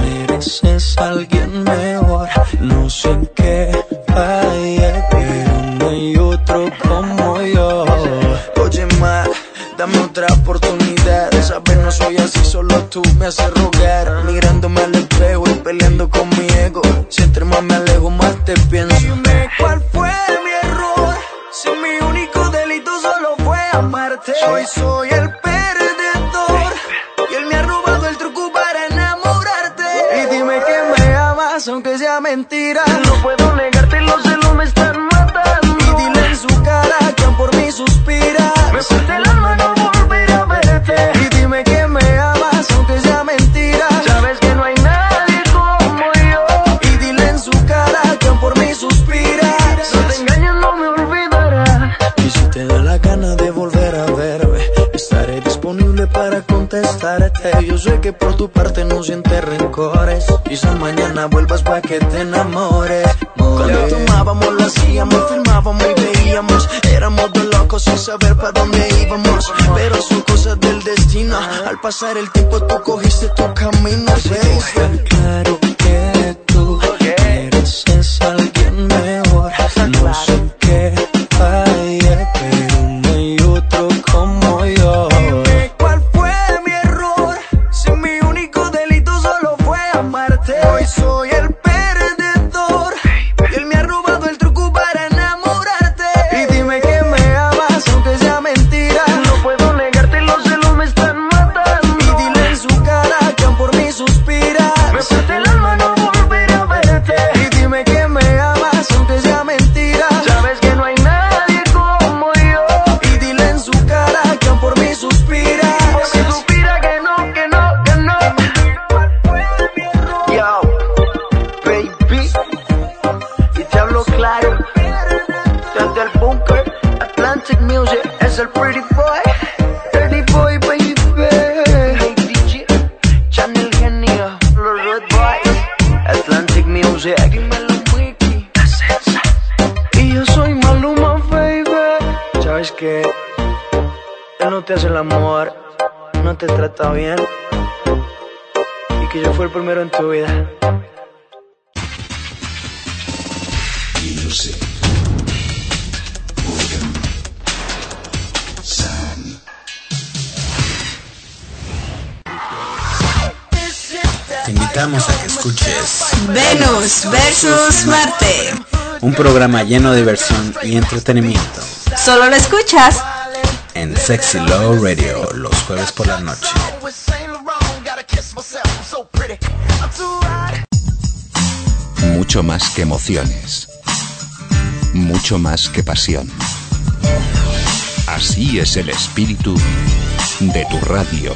mereces a alguien mejor. No sé en qué fallé, pero no hay otro como yo. Oye, ma, dame otra oportunidad. Esa vez no soy así, solo tú me haces rogar. Mirándome al espejo y peleando con mi ego. Si entre más me alejo, más te pienso. Dime cuál fue mi error. Si mi único delito solo fue amarte. Hoy soy el perdedor y él me ha robado el truco para enamorarte. Y dime que me amas aunque sea mentira. No puedo negarte, los celos me están matando. Y dile en su cara que aún por mí suspira. Me parte el alma no volver a verte. Y dime que me amas aunque sea mentira. Sabes que no hay nadie como yo. Y dile en su cara que aún por mí suspira. Si te engañas no me olvidarás. Y si te da la gana de volver a verme, estaré disponible para contestarte. Yo sé que por tu parte no sientes rencores. Quizás mañana vuelvas pa' que te enamores. Cuando tomábamos, lo hacíamos, filmábamos y veíamos. Éramos dos locos sin saber para dónde íbamos. Pero son cosas del destino. Al pasar el tiempo tú cogiste tu camino. Está claro que tú mereces a alguien mejor. No sé en qué fallé, pero no hay otro como yo. Dime cuál fue mi error. Si mi único delito solo fue amarte. Hoy soy el perdedor y él me ha robado el truco para enamorarte. Y dime que me amas aunque sea mentira. No puedo negarte, los celos me están matando. Y dile en su cara que aún por mí suspira. Me parte el alma no volver a verte. Y dime que me amas aunque sea mentira. Sabes que no hay nadie como yo. Y dile en su cara que aún por mí suspira. Por mí suspira que no, que no, que no. Yo, baby, y te hablo claro. Desde el bunker, Atlantic Music es el pretty boy. Pretty boy, baby. Hey, D J, Channel Genio, los Red Boys, Atlantic Music. Dímelo, Wiki. Y yo soy Maluma, baby. ¿Sabes qué? Él no te hace el amor, no te trata bien. Y que yo fui el primero en tu vida. Music. Morgan. Sam. Te invitamos a que escuches Venus versus Marte. un programa lleno de diversión y entretenimiento Solo lo escuchas en Sexy Love Radio los jueves por la noche. Mucho más que emociones. Mucho más que pasión. Así es el espíritu de tu radio.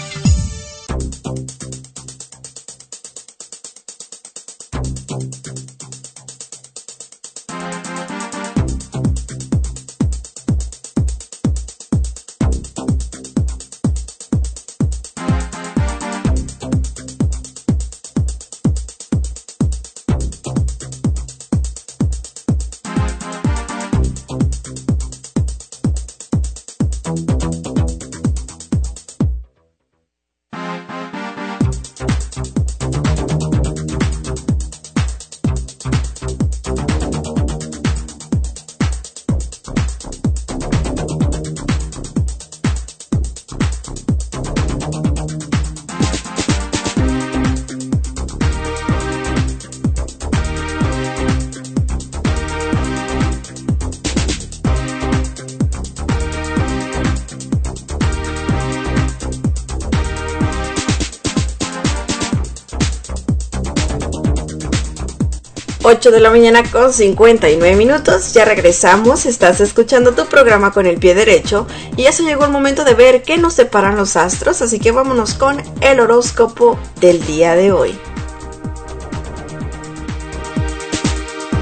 ocho de la mañana con cincuenta y nueve minutos, ya regresamos, estás escuchando tu programa con el pie derecho y ya se llegó el momento de ver qué nos separan los astros, así que vámonos con el horóscopo del día de hoy.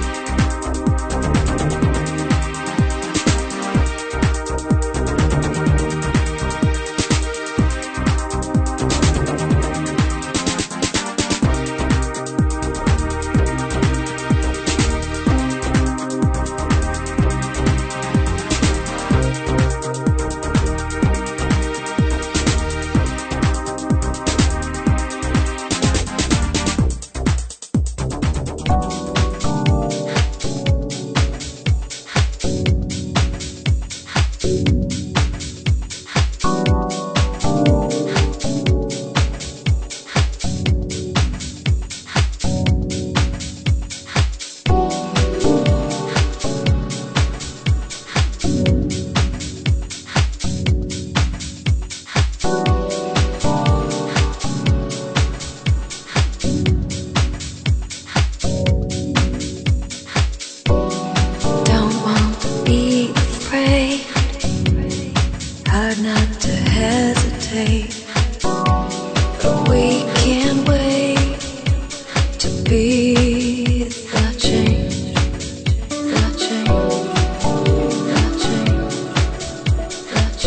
pray, hard not to hesitate, but we can't wait to be the change, the change, the change, the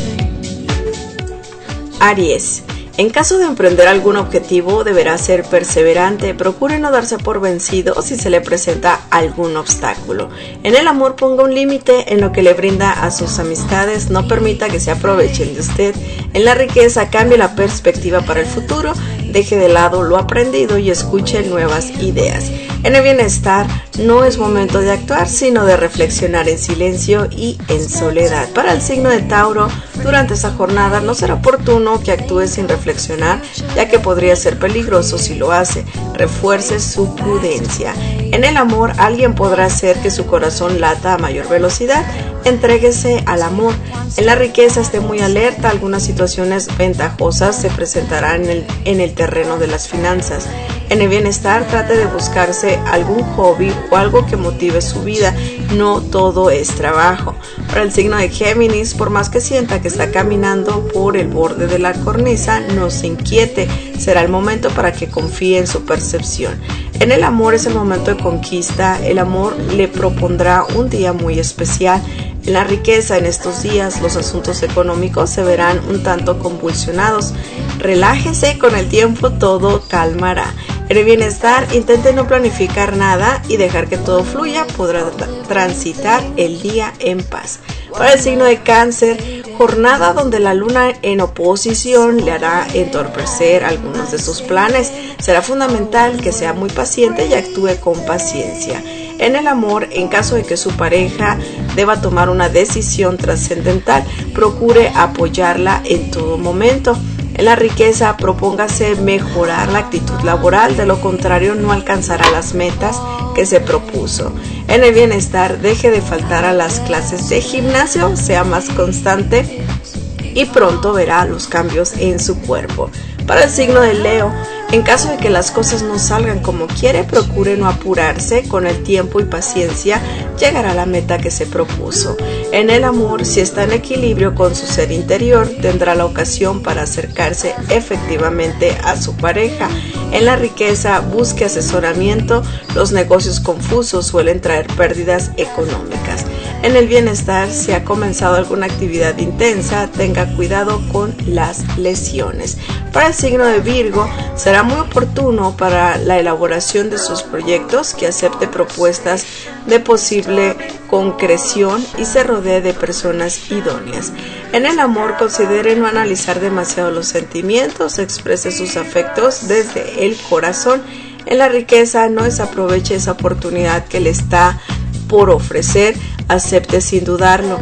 change. Aries. En caso de emprender algún objetivo, deberá ser perseverante. Procure no darse por vencido si se le presenta algún obstáculo. En el amor, ponga un límite en lo que le brinda a sus amistades. No permita que se aprovechen de usted. En la riqueza, cambie la perspectiva para el futuro. Deje de lado lo aprendido y escuche nuevas ideas. En el bienestar, no es momento de actuar, sino de reflexionar en silencio y en soledad. Para el signo de Tauro, durante esta jornada no será oportuno que actúe sin reflexionar, ya que podría ser peligroso si lo hace. Refuerce su prudencia. En el amor, alguien podrá hacer que su corazón lata a mayor velocidad. Entréguese al amor. En la riqueza, esté muy alerta. Algunas situaciones ventajosas se presentarán en el, en el terreno de las finanzas. En el bienestar, trate de buscarse algún hobby o algo que motive su vida. No todo es trabajo. Para el signo de Géminis, por más que sienta que está caminando por el borde de la cornisa, no se inquiete. Será el momento para que confíe en su percepción. En el amor, es el momento de conquista. El amor le propondrá un día muy especial. En la riqueza, en estos días, los asuntos económicos se verán un tanto convulsionados. Relájese, con el tiempo todo calmará. En el bienestar, intente no planificar nada y dejar que todo fluya. Podrá transitar el día en paz. Para el signo de Cáncer, jornada donde la luna en oposición le hará entorpecer algunos de sus planes. Será fundamental que sea muy paciente y actúe con paciencia. En el amor, en caso de que su pareja deba tomar una decisión trascendental, procure apoyarla en todo momento. En la riqueza, propóngase mejorar la actitud laboral, de lo contrario no alcanzará las metas que se propuso. En el bienestar, deje de faltar a las clases de gimnasio, sea más constante y pronto verá los cambios en su cuerpo. Para el signo de Leo, en caso de que las cosas no salgan como quiere, procure no apurarse. Con el tiempo y paciencia llegará a la meta que se propuso. En el amor, si está en equilibrio con su ser interior, tendrá la ocasión para acercarse efectivamente a su pareja. En la riqueza, busque asesoramiento. Los negocios confusos suelen traer pérdidas económicas. En el bienestar, si ha comenzado alguna actividad intensa, tenga cuidado con las lesiones. Para el signo de Virgo, será muy oportuno para la elaboración de sus proyectos que acepte propuestas de posible concreción y se rodee de personas idóneas. En el amor, considere no analizar demasiado los sentimientos, exprese sus afectos desde el corazón. En la riqueza, no desaproveche esa oportunidad que le está por ofrecer, acepte sin dudarlo.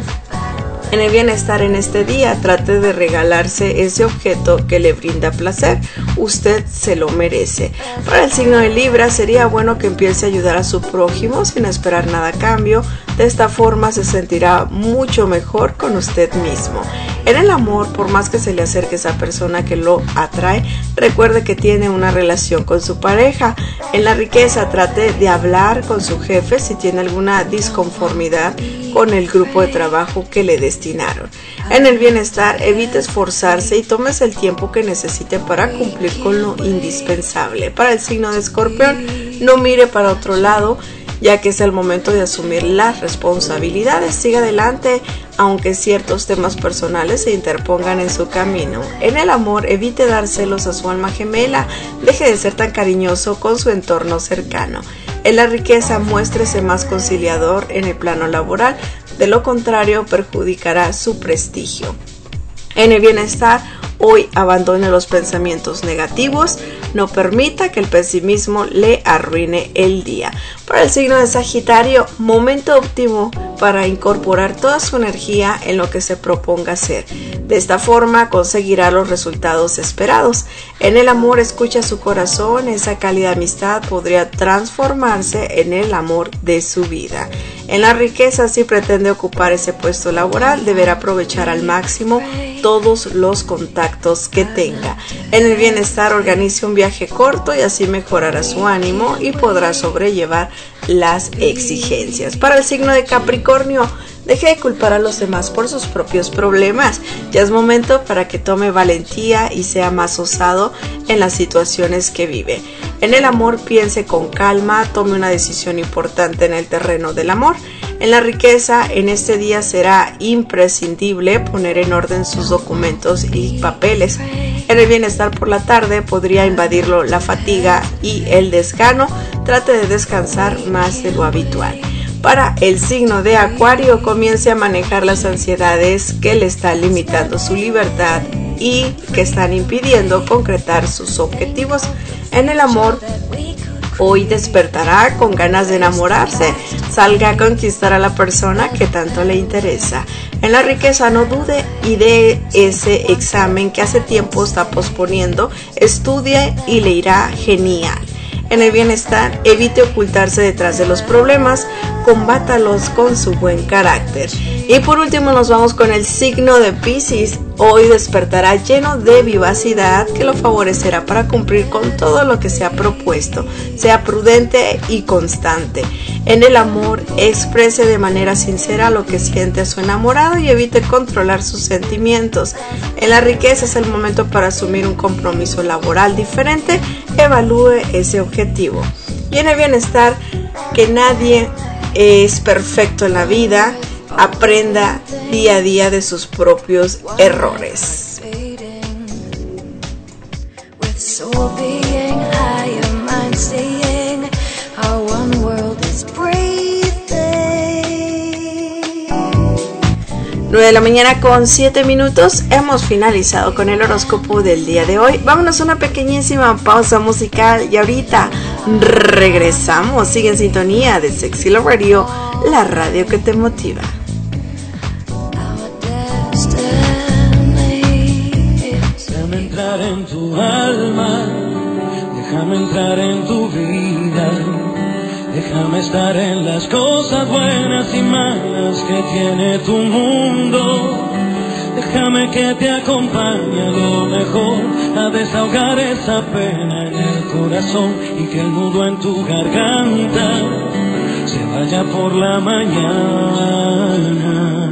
En el bienestar, en este día, trate de regalarse ese objeto que le brinda placer. Usted se lo merece. Para el signo de Libra, sería bueno que empiece a ayudar a su prójimo sin esperar nada a cambio. De esta forma se sentirá mucho mejor con usted mismo. En el amor, por más que se le acerque esa persona que lo atrae, recuerde que tiene una relación con su pareja. En la riqueza, trate de hablar con su jefe si tiene alguna disconformidad con el grupo de trabajo que le destinaron. En el bienestar, evite esforzarse y tómese el tiempo que necesite para cumplir con lo indispensable. Para el signo de Escorpión, no mire para otro lado, ya que es el momento de asumir las responsabilidades. Siga adelante, aunque ciertos temas personales se interpongan en su camino. En el amor, evite dar celos a su alma gemela. Deje de ser tan cariñoso con su entorno cercano. En la riqueza, muéstrese más conciliador en el plano laboral. De lo contrario, perjudicará su prestigio. En el bienestar, hoy abandone los pensamientos negativos. No permita que el pesimismo le arruine el día. Para el signo de Sagitario, momento óptimo para incorporar toda su energía en lo que se proponga hacer. De esta forma conseguirá los resultados esperados. En el amor, escucha su corazón. Esa cálida amistad podría transformarse en el amor de su vida. En la riqueza, si pretende ocupar ese puesto laboral, deberá aprovechar al máximo todos los contactos que tenga. En el bienestar, organice un viaje corto y así mejorará su ánimo y podrá sobrellevar las exigencias. Para el signo de Capricornio, Deje de culpar a los demás por sus propios problemas. Ya es momento para que tome valentía y sea más osado en las situaciones que vive. En el amor, piense con calma, tome una decisión importante en el terreno del amor. En la riqueza, en este día será imprescindible poner en orden sus documentos y papeles. En el bienestar, por la tarde podría invadirlo la fatiga y el desgano. Trate de descansar más de lo habitual. Para el signo de Acuario, comience a manejar las ansiedades que le están limitando su libertad y que están impidiendo concretar sus objetivos. En el amor, hoy despertará con ganas de enamorarse. Salga a conquistar a la persona que tanto le interesa. En la riqueza, no dude y dé ese examen que hace tiempo está posponiendo. Estudie y le irá genial. En el bienestar, evite ocultarse detrás de los problemas, combátalos con su buen carácter. Y por último nos vamos con el signo de Piscis. Hoy despertará lleno de vivacidad que lo favorecerá para cumplir con todo lo que se ha propuesto. Sea prudente y constante. En el amor, exprese de manera sincera lo que siente a su enamorado y evite controlar sus sentimientos. En la riqueza, es el momento para asumir un compromiso laboral diferente. Evalúe ese objetivo. Y en el bienestar, que nadie es perfecto en la vida. Aprenda día a día de sus propios errores. nueve de la mañana con siete minutos. Hemos finalizado con el horóscopo del día de hoy. Vámonos a una pequeñísima pausa musical y ahorita regresamos. Sigue en sintonía de Sexy Love Radio, la radio que te motiva. Déjame entrar en tu alma, déjame entrar en tu vida. Déjame estar en las cosas buenas y malas que tiene tu mundo. Déjame que te acompañe a lo mejor, a desahogar esa pena en el corazón y que el nudo en tu garganta se vaya por la mañana.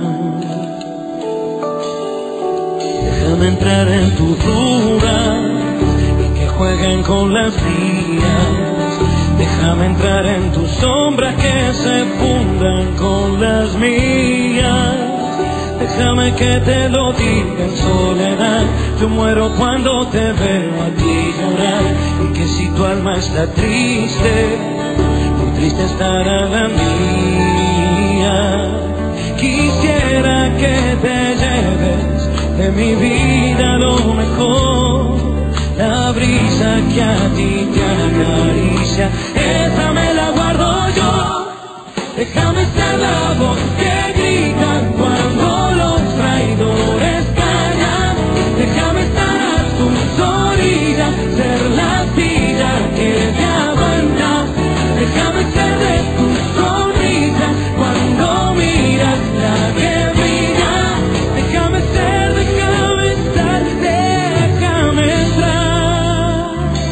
Déjame entrar en tu duda y que jueguen con las mías. Déjame entrar en tus sombras que se fundan con las mías. Déjame que te lo diga en soledad. Yo muero cuando te veo a ti llorar. Y que si tu alma está triste, muy triste estará la mía. Quisiera que te lleves de mi vida lo mejor, la brisa que a ti te acaricia, esa me la guardo yo. Déjame ser la voz que grita cuando los traidores callan. Déjame estar a tus orillas, ser la silla que te aguanta. Déjame ser de tu sonrisa cuando miras la que brilla. Déjame ser, déjame estar, déjame entrar.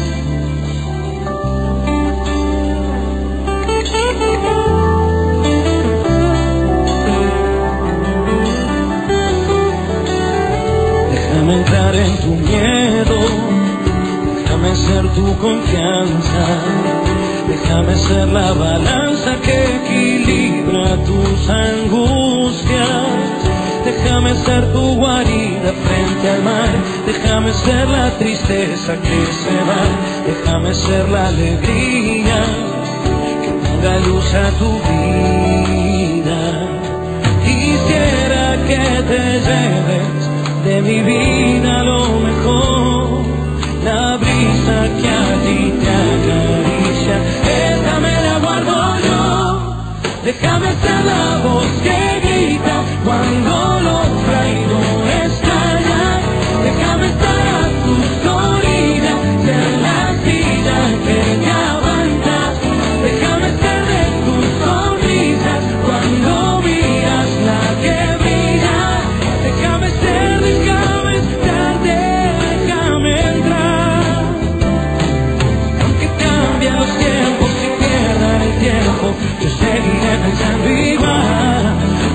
Déjame entrar en tu miedo, déjame ser tu confianza. Déjame ser la balanza que equilibra tus angustias. Déjame ser tu guarida frente al mar. Déjame ser la tristeza que se va. Déjame ser la alegría que ponga luz a tu vida. Quisiera que te lleves de mi vida lo mejor, la brisa que a ti te acaricia, esa me la guardo yo. Déjame ser la voz que grita cuando los traidores callan. Déjame estar a tus orillas, ser la silla que te aguanta. Déjame ser de tus sonrisas cuando miras la que brilla. Déjame ser, déjame estar, déjame entrar. Aunque cambien los tiempos y pierdan el tiempo, yo seguiré pensando igual.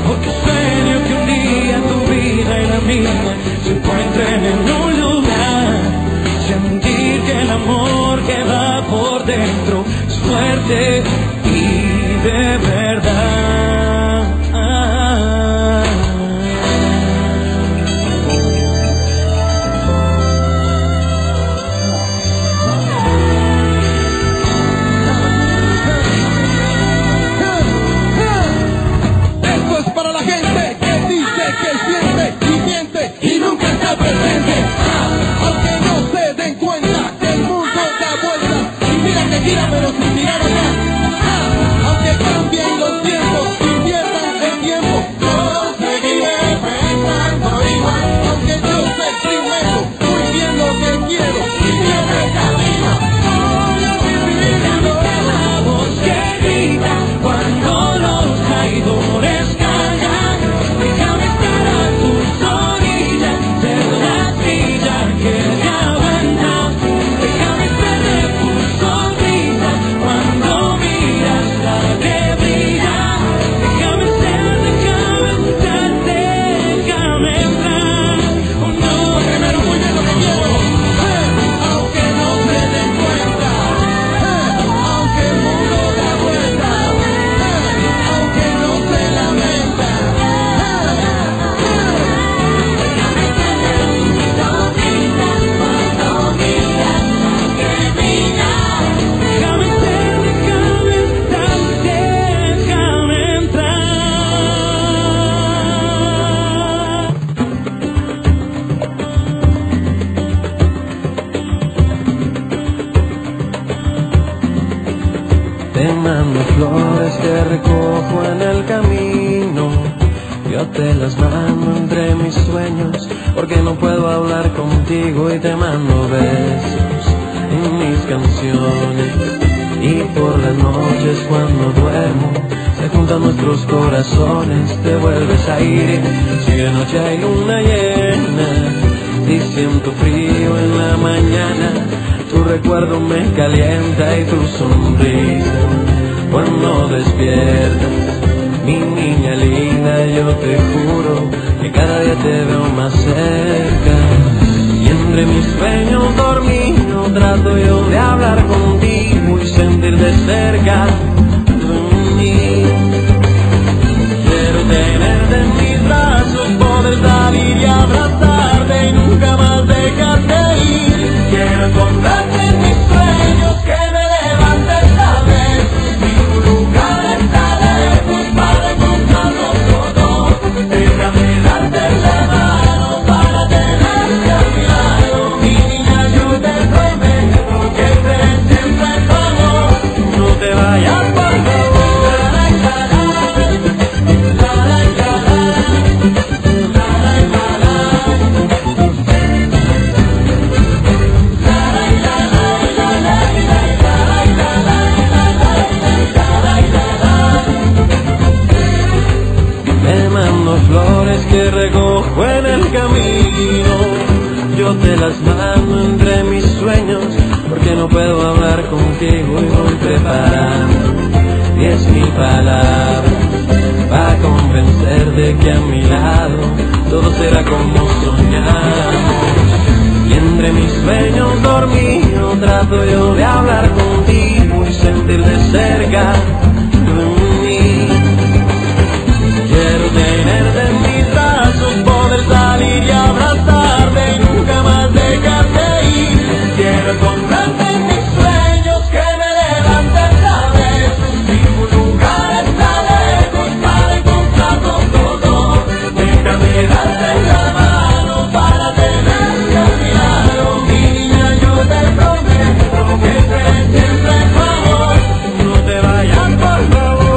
flores que recojo en el camino, yo te las mando entre mis sueños, porque no puedo hablar contigo y te mando besos en mis canciones. Y por las noches cuando duermo, se juntan nuestros corazones, te vuelves a ir. Si de noche hay luna llena y siento frío en la mañana, tu recuerdo me calienta y tu sonrisa cuando despiertas. Mi niña linda, yo te juro que cada día te veo más cerca. Y entre mis sueños dormidos trato yo de hablar contigo y sentir de cerca de mí. Quiero tenerte en mis brazos, poder salir y abrazarte y nunca más dejarte ir. Quiero encontrarte en mis sueños, que me levantes a ver si tu lugar está lejos para encontrarnos los dos. Déjame darte la mano para tenerte a mi lado. Mi niña, yo te prometo que seré siempre tu amor. No te vayas, por favor. Flores que recojo en el camino, yo te las mando entre mis sueños, porque no puedo hablar contigo y voy preparando diez mil palabras para convencer de que a mi lado todo será como soñamos. Y entre mis sueños dormidos trato yo de hablar contigo y sentir de cerca de mí. Quiero tenerte en mis brazos, poder salir y abrazarte y nunca más dejarte ir. Quiero encontrarte en mis sueños, que me levantes a besos. Ningún lugar está lejos para encontrarnos los dos. Déjame darte la mano para tenerte a mi lado. Mi niña, yo te prometo que seré siempre tu amor. No te vayas, por favor.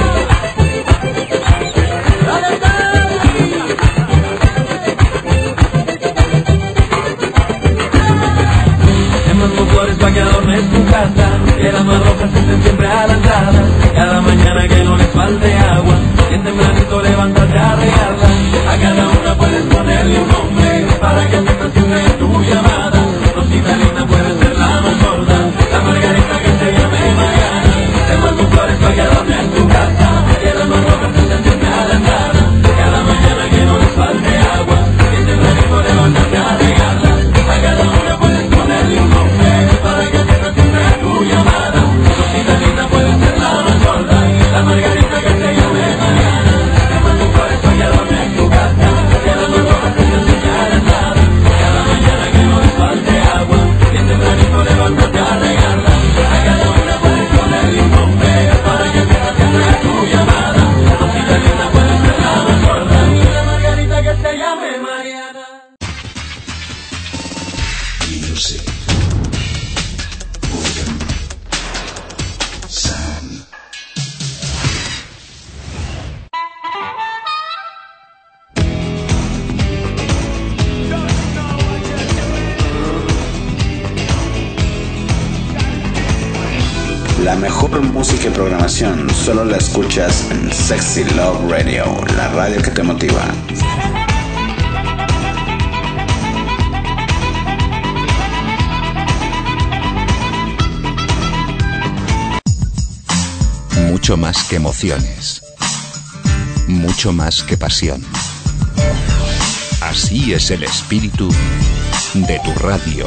Pa' que adornes tu casa, que las más rojas estén siempre a la entrada. Cada mañana que no les falte agua, que tempranito levántate a regarla. A cada una puedes ponerle un nombre, para que sientas siempre tu llamada. Rosita linda puede ser la más gorda, la margarita que se llame Mariana. Te mando flores pa' que adornes tu casa, que las más rojas estén siempre a la entrada. Cada mañana que no les falte agua, que tempranito levántate a regarla. A cada una puedes ponerle un nombre, para que sientas siempre tu llamada. Rosita linda puede ser la más gorda, la margarita que se llame Mariana. Te mando flores pa' que adornes tu casa, que las más rojas estén siempre a la entrada. Cada mañana que no les falte agua, que tempranito levántate a regarla. A cada una puedes ponerle un nombre, para que sientas siempre tu llamada. Rosita linda puede ser la más gorda, la margarita que se llame Mariana. Music. Sound. La mejor música y programación solo la escuchas en Sexy Love Radio, la radio que te motiva. Mucho más que emociones, mucho más que pasión. Así es el espíritu de tu radio.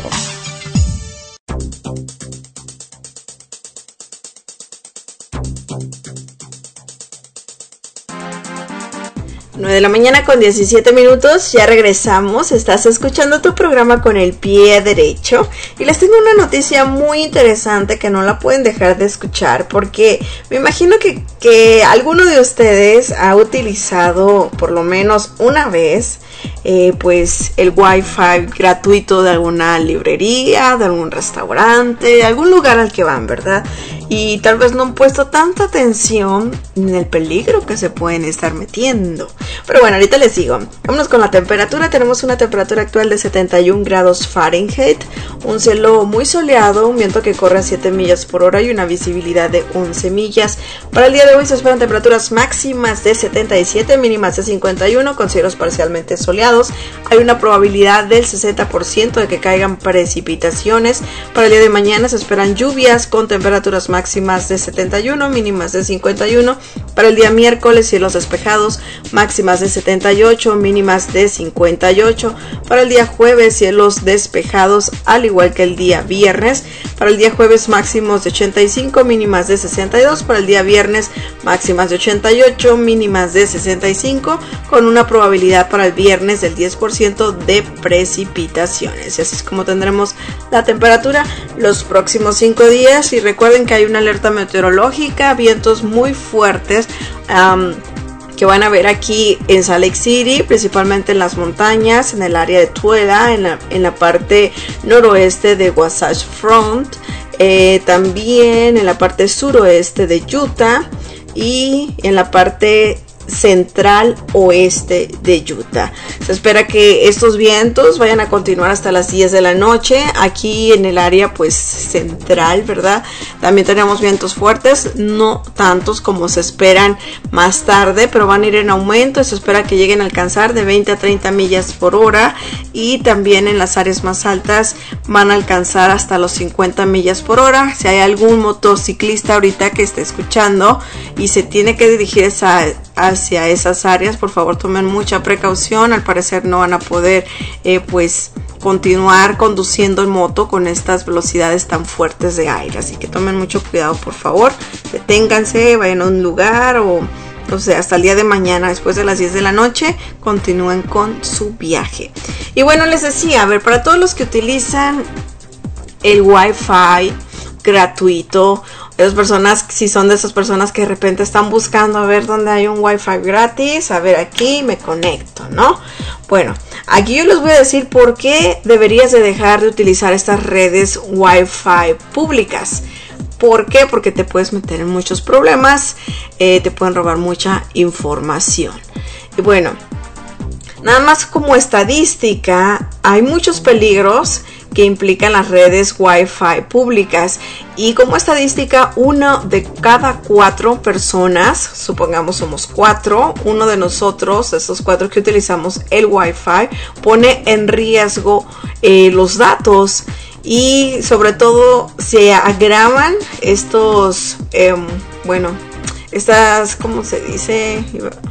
nueve de la mañana con diecisiete minutos, ya regresamos. Estás escuchando tu programa Con el Pie Derecho y les tengo una noticia muy interesante que no la pueden dejar de escuchar, porque me imagino que, que alguno de ustedes ha utilizado por lo menos una vez eh, pues el wifi gratuito de alguna librería, de algún restaurante, de algún lugar al que van, ¿verdad? y tal vez no han puesto tanta atención en el peligro que se pueden estar metiendo. Pero bueno, ahorita les digo. Vámonos con la temperatura. Tenemos una temperatura actual de setenta y un grados Fahrenheit, un cielo muy soleado, un viento que corre a siete millas por hora y una visibilidad de once millas. Para el día de hoy se esperan temperaturas máximas de setenta y siete, mínimas de cincuenta y uno, con cielos parcialmente soleados. Hay una probabilidad del sesenta por ciento de que caigan precipitaciones. Para el día de mañana se esperan lluvias con temperaturas máximas de setenta y uno, mínimas de cincuenta y uno. Para el día miércoles, cielos despejados, máximas de setenta y ocho, mínimas de cincuenta y ocho. Para el día jueves, cielos despejados, al igual que el día viernes. Para el día jueves, máximos de ochenta y cinco, mínimas de sesenta y dos. Para el día viernes, máximas de ochenta y ocho, mínimas de sesenta y cinco, con una probabilidad para el viernes del diez por ciento de precipitaciones. Y así es como tendremos la temperatura los próximos cinco días. Y recuerden que hay una alerta meteorológica, vientos muy fuertes um, que van a ver aquí en Salt Lake City, principalmente en las montañas, en el área de Tueda, en la, en la parte noroeste de Wasatch Front, eh, también en la parte suroeste de Utah y en la parte central oeste de Utah. Se espera que estos vientos vayan a continuar hasta las diez de la noche aquí en el área pues central, ¿verdad? También tenemos vientos fuertes, no tantos como se esperan más tarde, pero van a ir en aumento y se espera que lleguen a alcanzar de veinte a treinta millas por hora, y también en las áreas más altas van a alcanzar hasta los cincuenta millas por hora. Si hay algún motociclista ahorita que esté escuchando y se tiene que dirigir esa hacia esas áreas, por favor tomen mucha precaución. Al parecer no van a poder eh, pues continuar conduciendo en moto con estas velocidades tan fuertes de aire, así que tomen mucho cuidado, por favor. Deténganse, vayan a un lugar o, o sea, hasta el día de mañana después de las diez de la noche continúen con su viaje. Y bueno, les decía, a ver, para todos los que utilizan el Wi-Fi gratuito, esas personas, si son de esas personas que de repente están buscando a ver dónde hay un Wi-Fi gratis, a ver, aquí me conecto, ¿no? Bueno, aquí yo les voy a decir por qué deberías de dejar de utilizar estas redes Wi-Fi públicas. ¿Por qué? Porque te puedes meter en muchos problemas, eh, te pueden robar mucha información. Y bueno, nada más como estadística, hay muchos peligros que implican las redes Wi-Fi públicas, y como estadística, uno de cada cuatro personas, supongamos somos cuatro, uno de nosotros, esos cuatro que utilizamos el Wi-Fi, pone en riesgo eh, los datos, y sobre todo se agravan estos, eh, bueno, estas, ¿cómo se dice?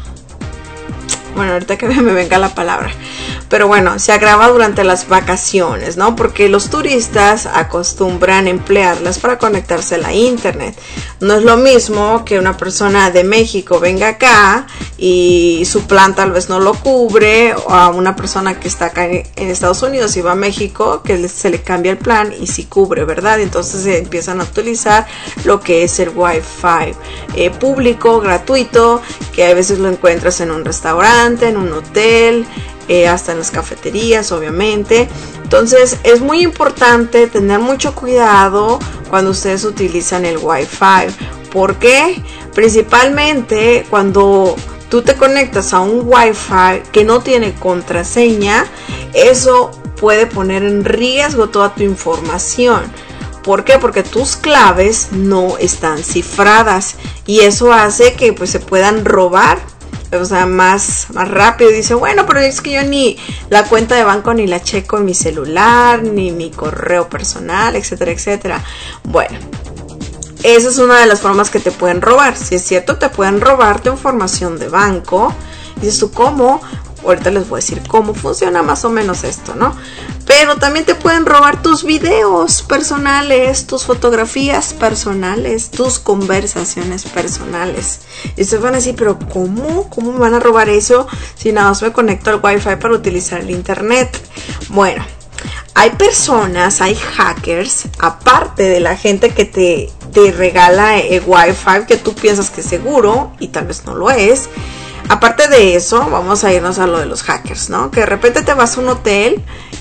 Bueno, ahorita que me venga la palabra. Pero bueno, se agrava durante las vacaciones, ¿no? Porque los turistas acostumbran emplearlas para conectarse a la internet. No es lo mismo que una persona de México venga acá y su plan tal vez no lo cubre, o a una persona que está acá en Estados Unidos y va a México, que se le cambia el plan y sí cubre, ¿verdad? Entonces se empiezan a utilizar lo que es el Wi-Fi eh, público, gratuito, que a veces lo encuentras en un restaurante, en un hotel, Eh, hasta en las cafeterías, obviamente. Entonces es muy importante tener mucho cuidado cuando ustedes utilizan el Wi-Fi. ¿Por qué? Principalmente cuando tú te conectas a un Wi-Fi que no tiene contraseña, eso puede poner en riesgo toda tu información. ¿Por qué? Porque tus claves no están cifradas, y eso hace que pues se puedan robar, o sea, más, más rápido. Dice, bueno, pero es que yo ni la cuenta de banco ni la checo en mi celular, ni mi correo personal, etcétera, etcétera. Bueno, esa es una de las formas que te pueden robar. Si es cierto, te pueden robar tu información de banco. Dices tú, ¿cómo? Ahorita les voy a decir cómo funciona más o menos esto, ¿no? Pero también te pueden robar tus videos personales, tus fotografías personales, tus conversaciones personales. Y ustedes van a decir, pero ¿cómo? ¿Cómo me van a robar eso si nada más me conecto al Wi-Fi para utilizar el internet? Bueno, hay personas, hay hackers, aparte de la gente que te, te regala el Wi-Fi que tú piensas que es seguro y tal vez no lo es. Aparte de eso, vamos a irnos a lo de los hackers, ¿no? Que de repente te vas a un hotel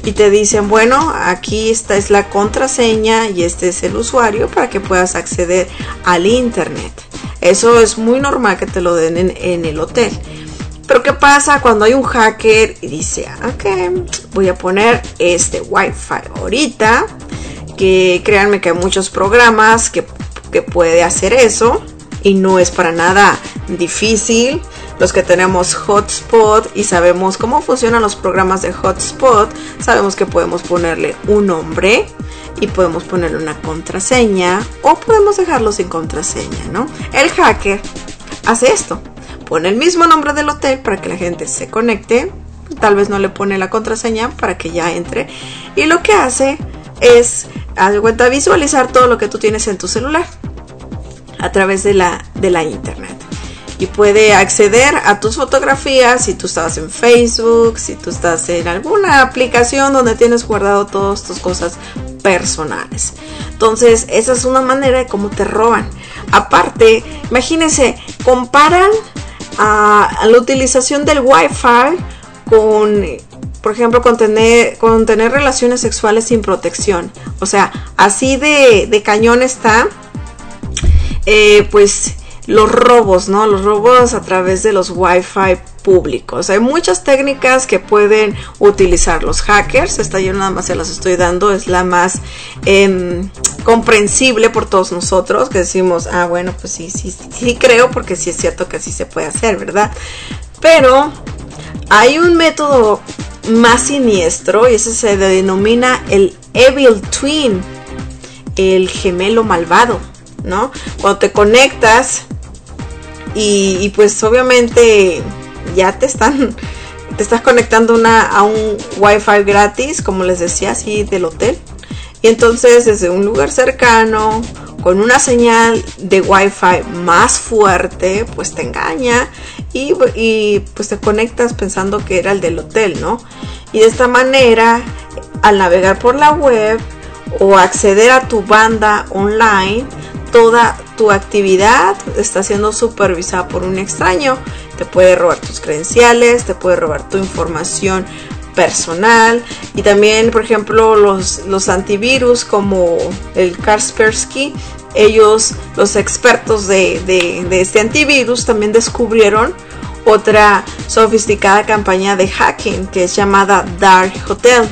y te dicen, bueno, aquí esta es la contraseña y este es el usuario para que puedas acceder al internet. Eso es muy normal que te lo den en, en el hotel. Pero ¿qué pasa cuando hay un hacker y dice, ok, voy a poner este Wi-Fi ahorita? Que créanme que hay muchos programas que, que puede hacer eso y no es para nada difícil. Los que tenemos hotspot y sabemos cómo funcionan los programas de hotspot, sabemos que podemos ponerle un nombre y podemos ponerle una contraseña o podemos dejarlo sin contraseña, ¿no? El hacker hace esto. Pone el mismo nombre del hotel para que la gente se conecte. Tal vez no le pone la contraseña para que ya entre. Y lo que hace es, haz de cuenta, visualizar todo lo que tú tienes en tu celular a través de la, de la internet. Y puede acceder a tus fotografías si tú estás en Facebook, si tú estás en alguna aplicación donde tienes guardado todas tus cosas personales. Entonces, esa es una manera de cómo te roban. Aparte, imagínense, comparan a la utilización del Wi-Fi con, por ejemplo, con tener, con tener relaciones sexuales sin protección. O sea, así de, de cañón está, eh, pues, los robos, ¿no? Los robos a través de los Wi-Fi públicos. Hay muchas técnicas que pueden utilizar los hackers. Esta yo nada más se las estoy dando, es la más eh, comprensible por todos nosotros, que decimos, ah, bueno, pues sí, sí, sí, sí creo, porque sí es cierto que así se puede hacer, ¿verdad? Pero hay un método más siniestro y ese se denomina el Evil Twin, el gemelo malvado, ¿no? Cuando te conectas y, y pues obviamente ya te están te estás conectando una, a un Wi-Fi gratis, como les decía, así del hotel, y entonces desde un lugar cercano con una señal de Wi-Fi más fuerte, pues te engaña y, y pues te conectas pensando que era el del hotel, ¿no? Y de esta manera, al navegar por la web o acceder a tu banda online, toda tu actividad está siendo supervisada por un extraño. Te puede robar tus credenciales, te puede robar tu información personal, y también, por ejemplo, los, los antivirus como el Kaspersky, ellos, los expertos de, de, de este antivirus, también descubrieron otra sofisticada campaña de hacking que es llamada Dark Hotel,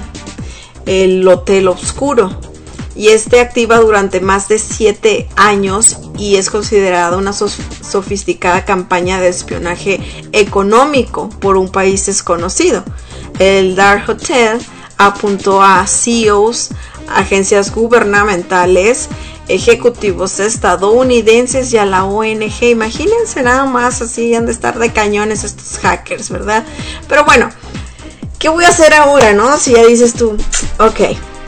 el hotel oscuro. Y este activa durante más de siete años y es considerada una sofisticada campaña de espionaje económico por un país desconocido. El Dark Hotel apuntó a C E Os, agencias gubernamentales, ejecutivos estadounidenses y a la O N G. Imagínense nada más, así han de estar de cañones estos hackers, ¿verdad? Pero bueno, ¿qué voy a hacer ahora, no? Si ya dices tú, ok,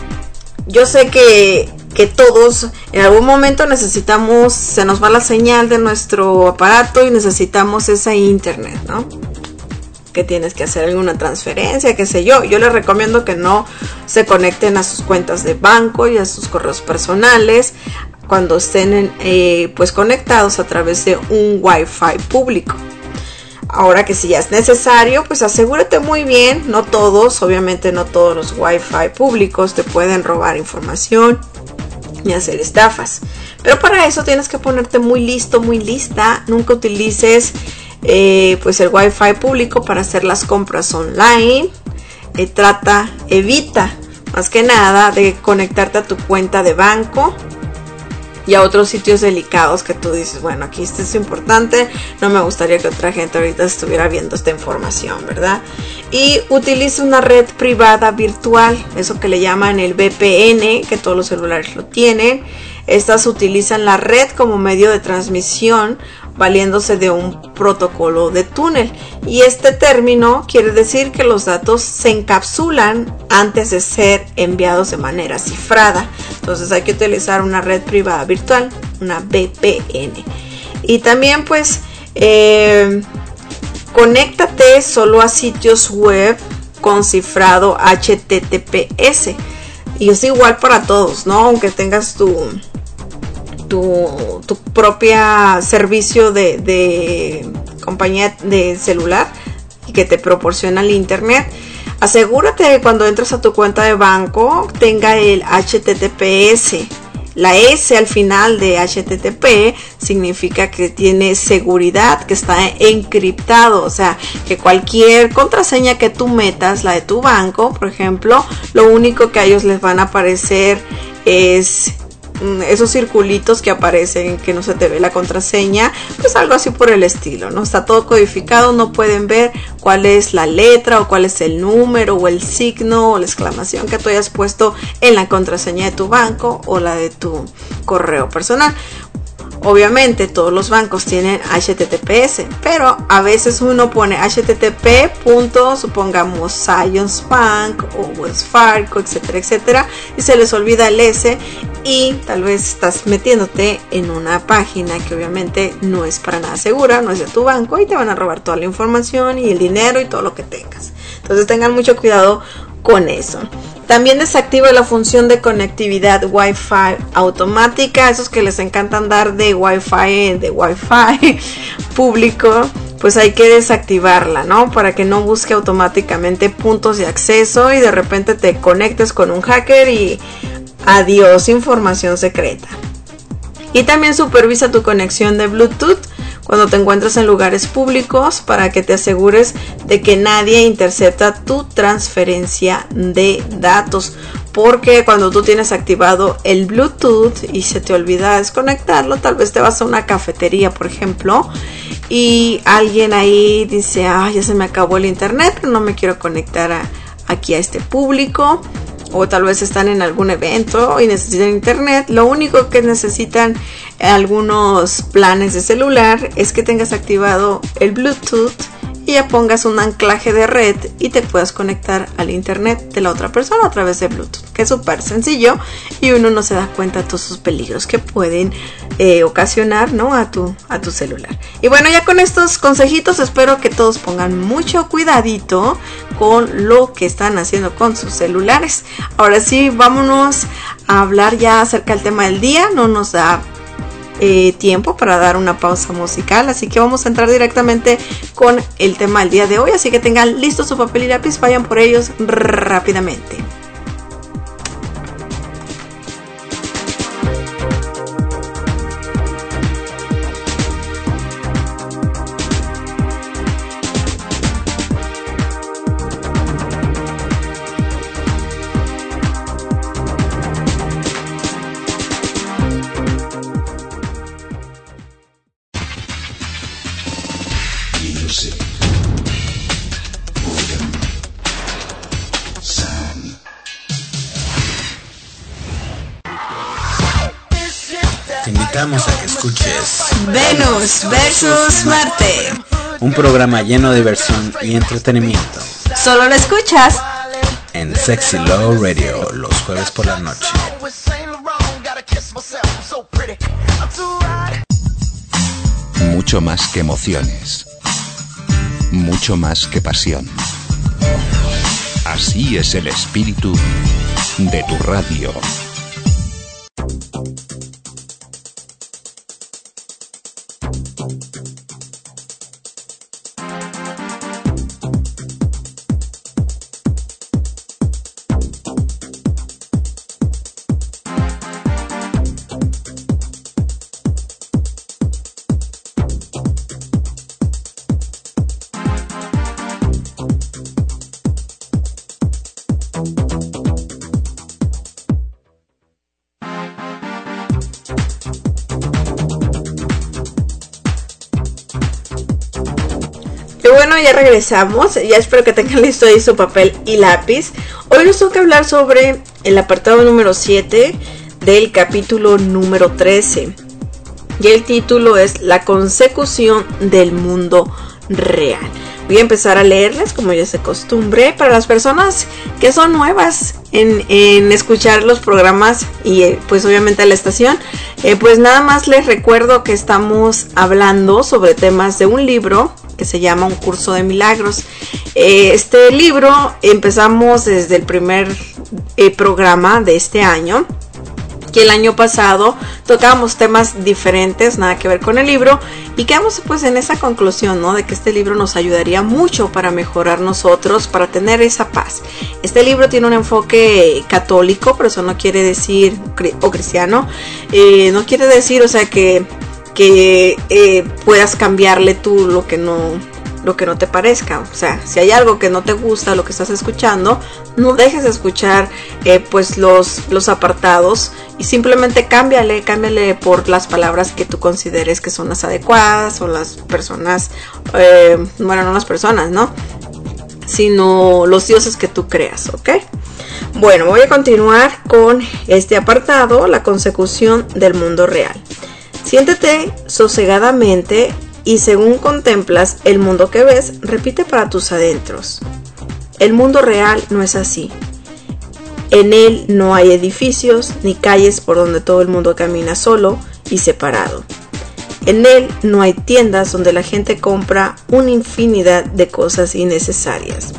yo sé que, que todos en algún momento necesitamos, se nos va la señal de nuestro aparato y necesitamos esa internet, ¿no? Que tienes que hacer alguna transferencia, qué sé yo. Yo les recomiendo que no se conecten a sus cuentas de banco y a sus correos personales cuando estén en, eh, pues conectados a través de un Wi-Fi público. Ahora que si ya es necesario, pues asegúrate muy bien, no todos, obviamente no todos los Wi-Fi públicos te pueden robar información ni hacer estafas. Pero para eso tienes que ponerte muy listo, muy lista. Nunca utilices eh, pues el Wi-Fi público para hacer las compras online. Eh, trata, evita más que nada de conectarte a tu cuenta de banco y a otros sitios delicados que tú dices, bueno, aquí esto es importante, no me gustaría que otra gente ahorita estuviera viendo esta información, ¿verdad? Y utiliza una red privada virtual, eso que le llaman el V P N, que todos los celulares lo tienen. Estas utilizan la red como medio de transmisión, valiéndose de un protocolo de túnel. Y este término quiere decir que los datos se encapsulan antes de ser enviados de manera cifrada. Entonces hay que utilizar una red privada virtual, una V P N. Y también pues eh, conéctate solo a sitios web con cifrado H T T P S. Y es igual para todos, ¿no? Aunque tengas tu Tu, tu propia servicio de, de compañía de celular y que te proporciona el internet, Asegúrate que cuando entres a tu cuenta de banco tenga el H T T P S. La S al final de H T T P significa que tiene seguridad, que está encriptado, o sea, que cualquier contraseña que tú metas, la de tu banco, por ejemplo, lo único que a ellos les van a aparecer es esos circulitos que aparecen, que no se te ve la contraseña, pues algo así por el estilo, ¿no? Está todo codificado, no pueden ver cuál es la letra o cuál es el número o el signo o la exclamación que tú hayas puesto en la contraseña de tu banco o la de tu correo personal. Obviamente todos los bancos tienen H T T P S, pero a veces uno pone H T T P punto, supongamos Zions Bank o Wells Fargo, etcétera, etcétera, y se les olvida el S y tal vez estás metiéndote en una página que obviamente no es para nada segura, no es de tu banco y te van a robar toda la información y el dinero y todo lo que tengas. Entonces tengan mucho cuidado con eso. También desactiva la función de conectividad Wi-Fi automática, esos que les encanta andar de Wi-Fi, de Wi-Fi público, pues hay que desactivarla, ¿no? Para que no busque automáticamente puntos de acceso y de repente te conectes con un hacker y adiós información secreta. Y también supervisa tu conexión de Bluetooth cuando te encuentres en lugares públicos para que te asegures de que nadie intercepta tu transferencia de datos, porque cuando tú tienes activado el Bluetooth y se te olvida desconectarlo, tal vez te vas a una cafetería, por ejemplo, y alguien ahí dice, ah, ya se me acabó el internet, no me quiero conectar a, aquí a este público. O tal vez están en algún evento y necesitan internet. Lo único que necesitan algunos planes de celular es que tengas activado el Bluetooth y ya pongas un anclaje de red y te puedas conectar al internet de la otra persona a través de Bluetooth, que es súper sencillo y uno no se da cuenta de todos esos peligros que pueden eh, ocasionar, ¿no? a tu, a tu celular. Y bueno, ya con estos consejitos espero que todos pongan mucho cuidadito con lo que están haciendo con sus celulares. Ahora sí, vámonos a hablar ya acerca del tema del día. No nos da Eh, tiempo para dar una pausa musical, así que vamos a entrar directamente con el tema del día de hoy, así que tengan listo su papel y lápiz, vayan por ellos rápidamente. A que escuches Venus versus Marte, un programa lleno de diversión y entretenimiento. Solo lo escuchas en Sexy Love Radio los jueves por la noche. Mucho más que emociones, mucho más que pasión. Así es el espíritu de tu radio. Bueno, ya regresamos, ya espero que tengan listo ahí su papel y lápiz. Hoy nos toca hablar sobre el apartado número siete del capítulo número trece. Y el título es La consecución del mundo real. Voy a empezar a leerles como ya se costumbre. Para las personas que son nuevas en, en escuchar los programas y eh, pues obviamente a la estación, eh, pues nada más les recuerdo que estamos hablando sobre temas de un libro que se llama Un curso de milagros. Eh, este libro empezamos desde el primer eh, programa de este año que el año pasado tocábamos temas diferentes, nada que ver con el libro, y quedamos pues en esa conclusión, ¿no? De que este libro nos ayudaría mucho para mejorar nosotros, para tener esa paz. Este libro tiene un enfoque católico, pero eso no quiere decir, o cristiano, eh, no quiere decir, o sea, que, que eh, puedas cambiarle tú lo que no... lo que no te parezca. O sea, si hay algo que no te gusta lo que estás escuchando, no dejes de escuchar eh, pues los, los apartados y simplemente cámbiale, cámbiale por las palabras que tú consideres que son las adecuadas o las personas, eh, bueno, no las personas, ¿no? Sino los dioses que tú creas, ¿ok? Bueno, voy a continuar con este apartado, la consecución del mundo real. Siéntete sosegadamente y según contemplas el mundo que ves, repite para tus adentros: el mundo real no es así. En él no hay edificios ni calles por donde todo el mundo camina solo y separado. En él no hay tiendas donde la gente compra una infinidad de cosas innecesarias.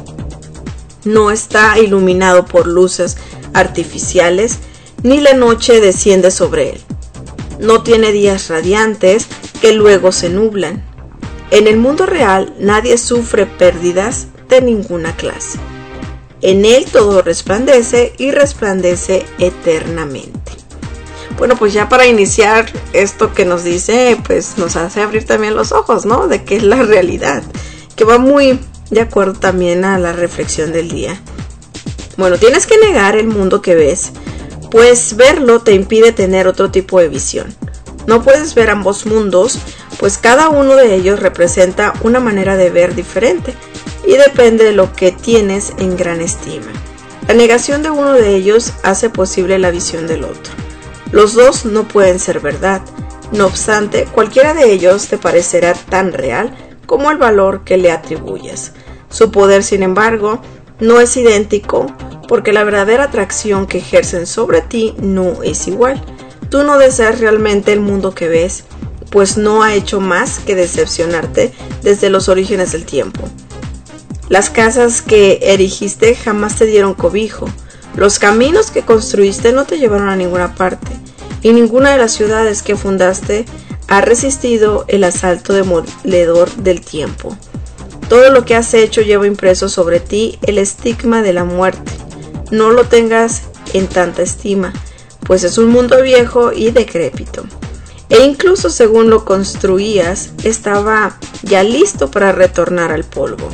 No está iluminado por luces artificiales, ni la noche desciende sobre él. No tiene días radiantes que luego se nublan. En el mundo real nadie sufre pérdidas de ninguna clase. En él todo resplandece y resplandece eternamente. Bueno, pues ya para iniciar esto que nos dice, pues nos hace abrir también los ojos, ¿no? De qué es la realidad, que va muy de acuerdo también a la reflexión del día. Bueno, tienes que negar el mundo que ves, pues verlo te impide tener otro tipo de visión. No puedes ver ambos mundos, pues cada uno de ellos representa una manera de ver diferente y depende de lo que tienes en gran estima. La negación de uno de ellos hace posible la visión del otro. Los dos no pueden ser verdad. No obstante, cualquiera de ellos te parecerá tan real como el valor que le atribuyas. Su poder, sin embargo, no es idéntico, porque la verdadera atracción que ejercen sobre ti no es igual. Tú no deseas realmente el mundo que ves, pues no ha hecho más que decepcionarte desde los orígenes del tiempo. Las casas que erigiste jamás te dieron cobijo. Los caminos que construiste no te llevaron a ninguna parte, y ninguna de las ciudades que fundaste ha resistido el asalto demoledor del tiempo. Todo lo que has hecho lleva impreso sobre ti el estigma de la muerte. No lo tengas en tanta estima, pues es un mundo viejo y decrépito. E incluso según lo construías, estaba ya listo para retornar al polvo.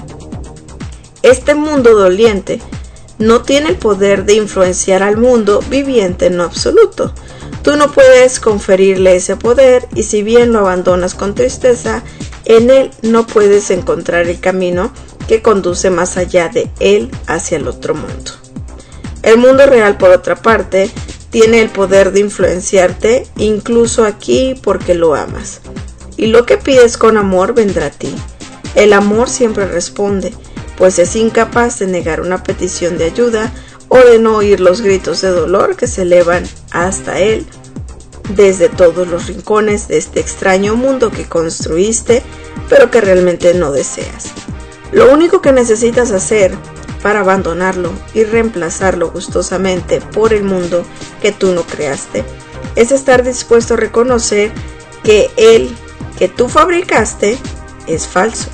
Este mundo doliente no tiene el poder de influenciar al mundo viviente en lo absoluto. Tú no puedes conferirle ese poder, y si bien lo abandonas con tristeza, en él no puedes encontrar el camino que conduce más allá de él hacia el otro mundo. El mundo real, por otra parte, tiene el poder de influenciarte incluso aquí porque lo amas. Y lo que pides con amor vendrá a ti. El amor siempre responde, pues es incapaz de negar una petición de ayuda o de no oír los gritos de dolor que se elevan hasta él desde todos los rincones de este extraño mundo que construiste, pero que realmente no deseas. Lo único que necesitas hacer para abandonarlo y reemplazarlo gustosamente por el mundo que tú no creaste es estar dispuesto a reconocer que el que tú fabricaste es falso.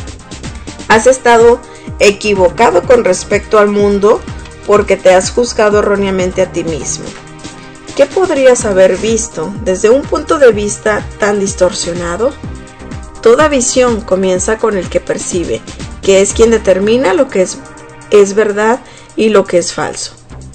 Has estado equivocado con respecto al mundo porque te has juzgado erróneamente a ti mismo. ¿Qué podrías haber visto desde un punto de vista tan distorsionado? Toda visión comienza con el que percibe, que es quien determina lo que es, es verdad y lo que es falso.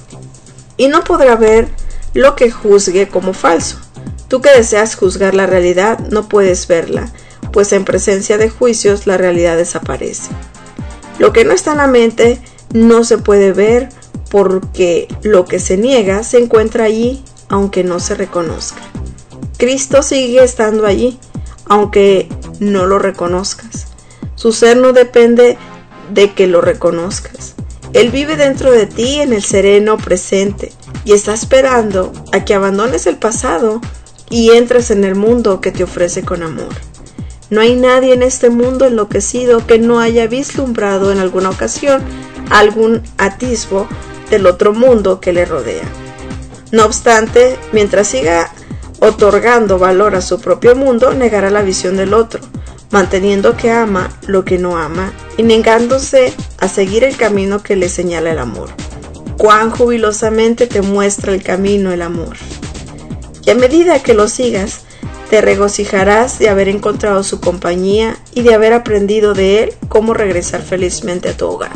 Y no podrá ver lo que juzgue como falso. Tú que deseas juzgar la realidad no puedes verla, pues en presencia de juicios la realidad desaparece. Lo que no está en la mente no se puede ver, porque lo que se niega se encuentra allí aunque no se reconozca. Cristo sigue estando allí aunque no lo reconozcas. Su ser no depende de que lo reconozcas. Él vive dentro de ti en el sereno presente y está esperando a que abandones el pasado y entres en el mundo que te ofrece con amor. No hay nadie en este mundo enloquecido que no haya vislumbrado en alguna ocasión algún atisbo del otro mundo que le rodea. No obstante, mientras siga otorgando valor a su propio mundo, negará la visión del otro, manteniendo que ama lo que no ama y negándose a seguir el camino que le señala el amor. Cuán jubilosamente te muestra el camino el amor. Y a medida que lo sigas, te regocijarás de haber encontrado su compañía y de haber aprendido de él cómo regresar felizmente a tu hogar.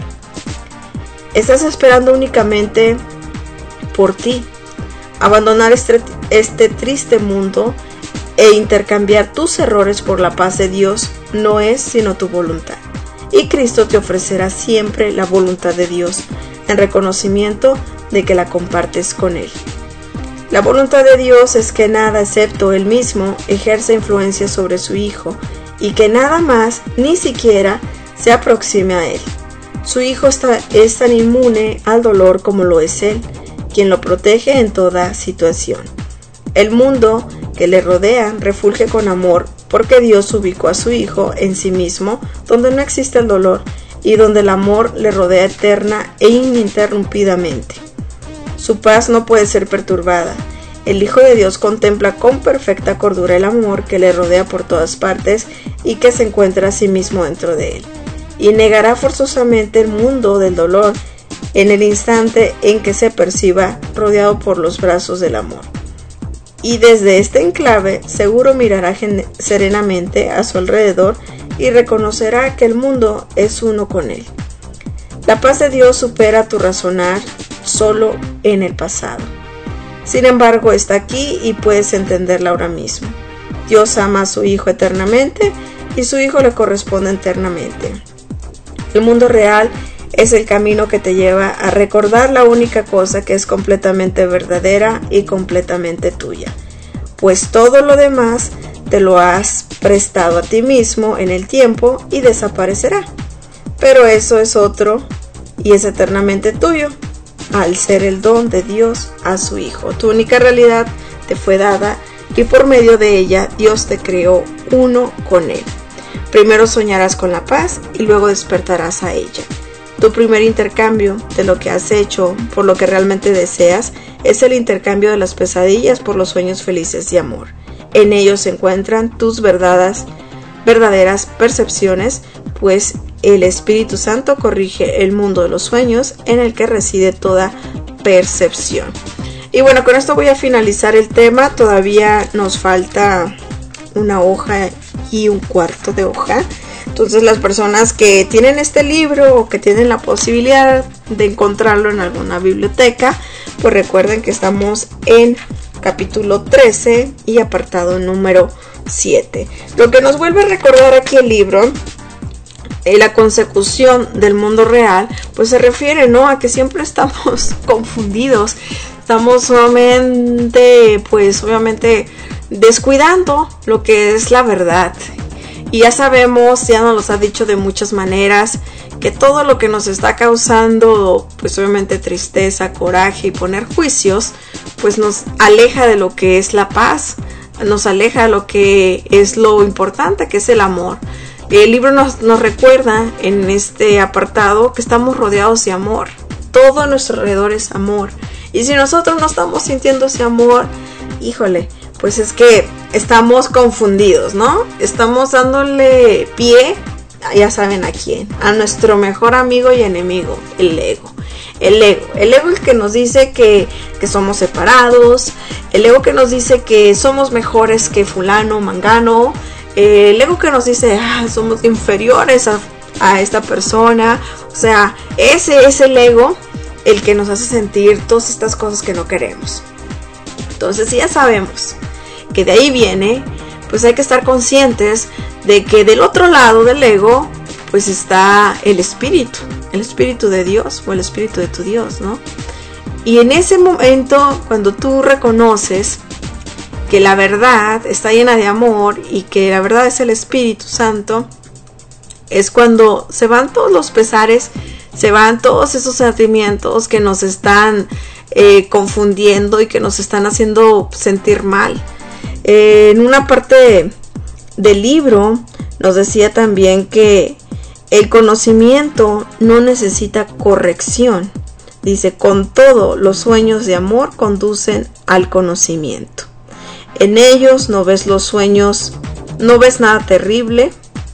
Estás esperando únicamente por ti, abandonar este, este triste mundo e intercambiar tus errores por la paz de Dios no es sino tu voluntad. Y Cristo te ofrecerá siempre la voluntad de Dios en reconocimiento de que la compartes con Él. La voluntad de Dios es que nada excepto Él mismo ejerza influencia sobre su Hijo y que nada más, ni siquiera, se aproxime a Él. Su Hijo está, es tan inmune al dolor como lo es Él, quien lo protege en toda situación. El mundo que le rodea refulge con amor porque Dios ubicó a su Hijo en sí mismo, donde no existe el dolor y donde el amor le rodea eterna e ininterrumpidamente. Su paz no puede ser perturbada. El Hijo de Dios contempla con perfecta cordura el amor que le rodea por todas partes y que se encuentra a sí mismo dentro de él, y negará forzosamente el mundo del dolor en el instante en que se perciba rodeado por los brazos del amor. Y desde este enclave seguro mirará serenamente a su alrededor y reconocerá que el mundo es uno con él. La paz de Dios supera tu razonar solo en el pasado. Sin embargo, está aquí y puedes entenderla ahora mismo. Dios ama a su Hijo eternamente y su Hijo le corresponde eternamente. El mundo real es el camino que te lleva a recordar la única cosa que es completamente verdadera y completamente tuya, pues todo lo demás te lo has prestado a ti mismo en el tiempo y desaparecerá. Pero eso es otro y es eternamente tuyo, al ser el don de Dios a su Hijo. Tu única realidad te fue dada y por medio de ella Dios te creó uno con Él. Primero soñarás con la paz y luego despertarás a ella. Tu primer intercambio de lo que has hecho por lo que realmente deseas es el intercambio de las pesadillas por los sueños felices de amor. En ellos se encuentran tus verdaderas, verdaderas percepciones, pues el Espíritu Santo corrige el mundo de los sueños en el que reside toda percepción. Y bueno, con esto voy a finalizar el tema. Todavía nos falta una hoja y un cuarto de hoja. Entonces las personas que tienen este libro o que tienen la posibilidad de encontrarlo en alguna biblioteca, pues recuerden que estamos en capítulo trece y apartado número siete. Lo que nos vuelve a recordar aquí el libro, eh, la consecución del mundo real, pues se refiere, ¿no?, a que siempre estamos confundidos, estamos solamente, pues obviamente descuidando lo que es la verdad. Y ya sabemos, ya nos los ha dicho de muchas maneras, que todo lo que nos está causando, pues obviamente tristeza, coraje y poner juicios, pues nos aleja de lo que es la paz, nos aleja de lo que es lo importante, que es el amor. El libro nos, nos recuerda en este apartado que estamos rodeados de amor. Todo a nuestro alrededor es amor. Y si nosotros no estamos sintiendo ese amor, híjole, pues es que estamos confundidos, ¿no? Estamos dándole pie, ya saben a quién, a nuestro mejor amigo y enemigo, el ego. El ego, el ego es el que nos dice que, que somos separados, el ego que nos dice que somos mejores que fulano, mangano, el ego que nos dice, ah, somos inferiores a, a esta persona. O sea, ese es el ego el que nos hace sentir todas estas cosas que no queremos. Entonces, si ya sabemos que de ahí viene, pues hay que estar conscientes de que del otro lado del ego, pues está el espíritu, el espíritu de Dios o el espíritu de tu Dios, ¿no? Y en ese momento, cuando tú reconoces que la verdad está llena de amor y que la verdad es el Espíritu Santo, es cuando se van todos los pesares, se van todos esos sentimientos que nos están eh, confundiendo y que nos están haciendo sentir mal. Eh, en una parte del libro nos decía también que el conocimiento no necesita corrección, Dice, con todo, los sueños de amor conducen al conocimiento. En ellos no ves los sueños, no ves nada terrible,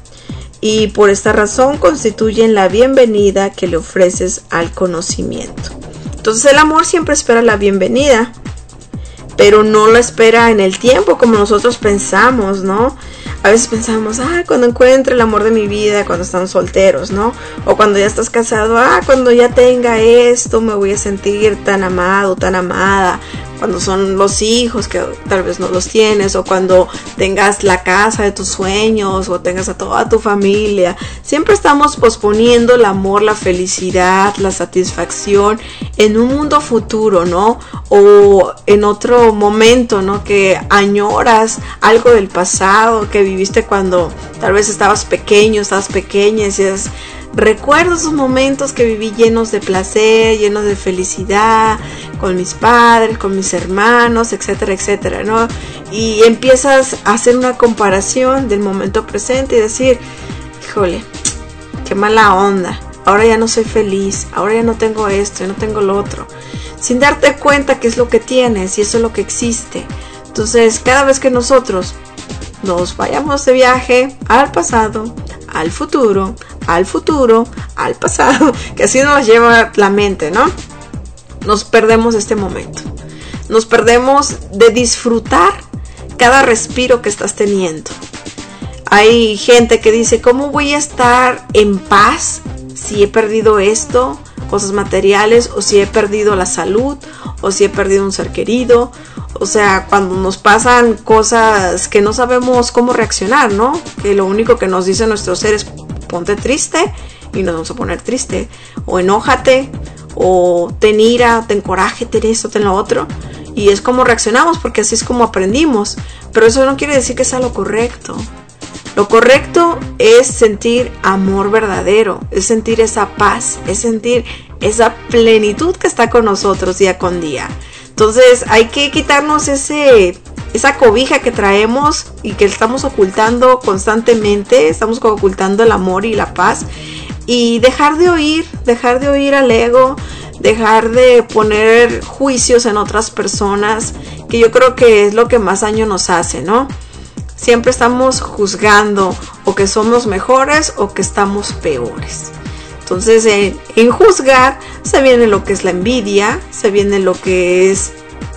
y por esta razón constituyen la bienvenida que le ofreces al conocimiento. Entonces el amor siempre espera la bienvenida, pero no la espera en el tiempo como nosotros pensamos, ¿no? A veces pensamos, ah, cuando encuentre el amor de mi vida, cuando estamos solteros, ¿no? O cuando ya estás casado, ah, cuando ya tenga esto, me voy a sentir tan amado, tan amada. Cuando son los hijos que tal vez no los tienes, o cuando tengas la casa de tus sueños, o tengas a toda tu familia. Siempre estamos posponiendo el amor, la felicidad, la satisfacción en un mundo futuro, ¿no? O en otro momento, ¿no? Que añoras algo del pasado que viviste cuando tal vez estabas pequeño, estabas pequeña y decías, recuerdo esos momentos que viví llenos de placer, llenos de felicidad, con mis padres, con mis hermanos, etcétera, etcétera, ¿no? Y empiezas a hacer una comparación del momento presente y decir, híjole, qué mala onda, ahora ya no soy feliz, ahora ya no tengo esto, ya no tengo lo otro, sin darte cuenta qué es lo que tienes y eso es lo que existe. Entonces, cada vez que nosotros nos vayamos de viaje al pasado, al futuro, al futuro, al pasado, que así nos lleva la mente, ¿no? Nos perdemos este momento. Nos perdemos de disfrutar cada respiro que estás teniendo. Hay gente que dice, ¿cómo voy a estar en paz si he perdido esto? Cosas materiales, o si he perdido la salud, o si he perdido un ser querido. O sea, cuando nos pasan cosas que no sabemos cómo reaccionar, ¿no? Que lo único que nos dice nuestro ser es ponte triste y nos vamos a poner triste. O enójate, o ten ira, ten coraje, ten esto, ten lo otro. Y es como reaccionamos, porque así es como aprendimos. Pero eso no quiere decir que sea lo correcto. Lo correcto es sentir amor verdadero, es sentir esa paz, es sentir esa plenitud que está con nosotros día con día. Entonces hay que quitarnos ese, esa cobija que traemos y que estamos ocultando constantemente, estamos ocultando el amor y la paz, y dejar de oír, dejar de oír al ego, dejar de poner juicios en otras personas, que yo creo que es lo que más daño nos hace, ¿no? Siempre estamos juzgando o que somos mejores o que estamos peores. Entonces en, en juzgar se viene lo que es la envidia, se viene lo que es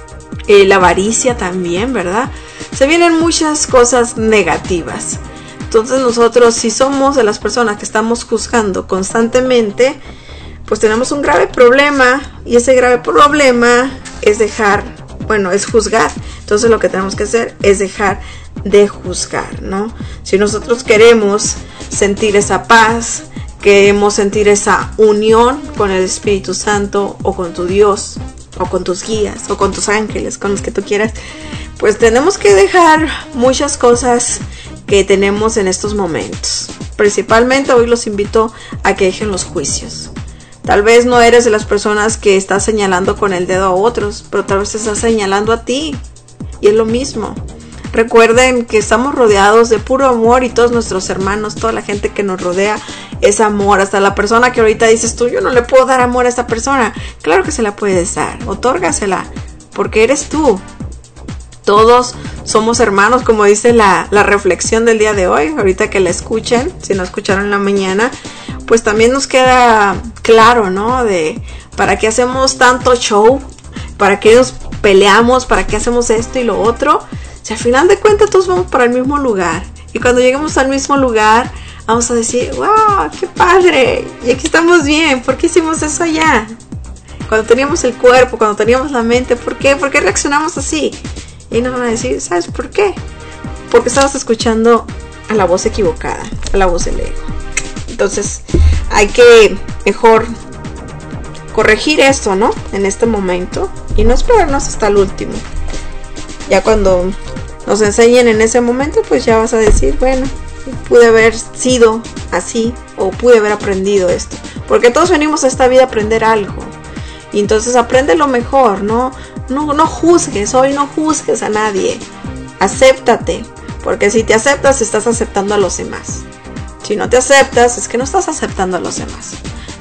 eh, la avaricia también, ¿verdad? Se vienen muchas cosas negativas. Entonces nosotros, si somos de las personas que estamos juzgando constantemente, pues tenemos un grave problema, y ese grave problema es dejar, bueno, es juzgar. Entonces lo que tenemos que hacer es dejar de juzgar, ¿no? Si nosotros queremos sentir esa paz, queremos sentir esa unión con el Espíritu Santo, o con tu Dios, o con tus guías, o con tus ángeles, con los que tú quieras, pues tenemos que dejar muchas cosas que tenemos en estos momentos. Principalmente hoy los invito a que dejen los juicios. Tal vez no eres de las personas que estás señalando con el dedo a otros, pero tal vez te estás señalando a ti, y es lo mismo. Recuerden que estamos rodeados de puro amor, y todos nuestros hermanos, toda la gente que nos rodea es amor. Hasta la persona que ahorita dices tú, yo no le puedo dar amor a esta persona, claro que se la puedes dar, otórgasela, porque eres tú. Todos somos hermanos, como dice la, la reflexión del día de hoy. Ahorita que la escuchen, si no escucharon en la mañana, pues también nos queda claro, ¿no? De para qué hacemos tanto show, para qué nos peleamos, para qué hacemos esto y lo otro. Si al final de cuentas todos vamos para el mismo lugar, y cuando lleguemos al mismo lugar vamos a decir, wow, qué padre, y aquí estamos bien. ¿Por qué hicimos eso allá? Cuando teníamos el cuerpo, cuando teníamos la mente, ¿por qué? ¿Por qué reaccionamos así? Y nos van a decir, ¿sabes por qué? Porque estabas escuchando a la voz equivocada, a la voz del ego. Entonces hay que mejor corregir esto, ¿no? En este momento, y no esperarnos hasta el último. Ya cuando nos enseñen en ese momento, pues ya vas a decir, bueno, pude haber sido así, o pude haber aprendido esto. Porque todos venimos a esta vida a aprender algo. Y entonces aprende lo mejor, ¿no? No, no juzgues, hoy no juzgues a nadie. Acéptate, porque si te aceptas, estás aceptando a los demás. Si no te aceptas, es que no estás aceptando a los demás.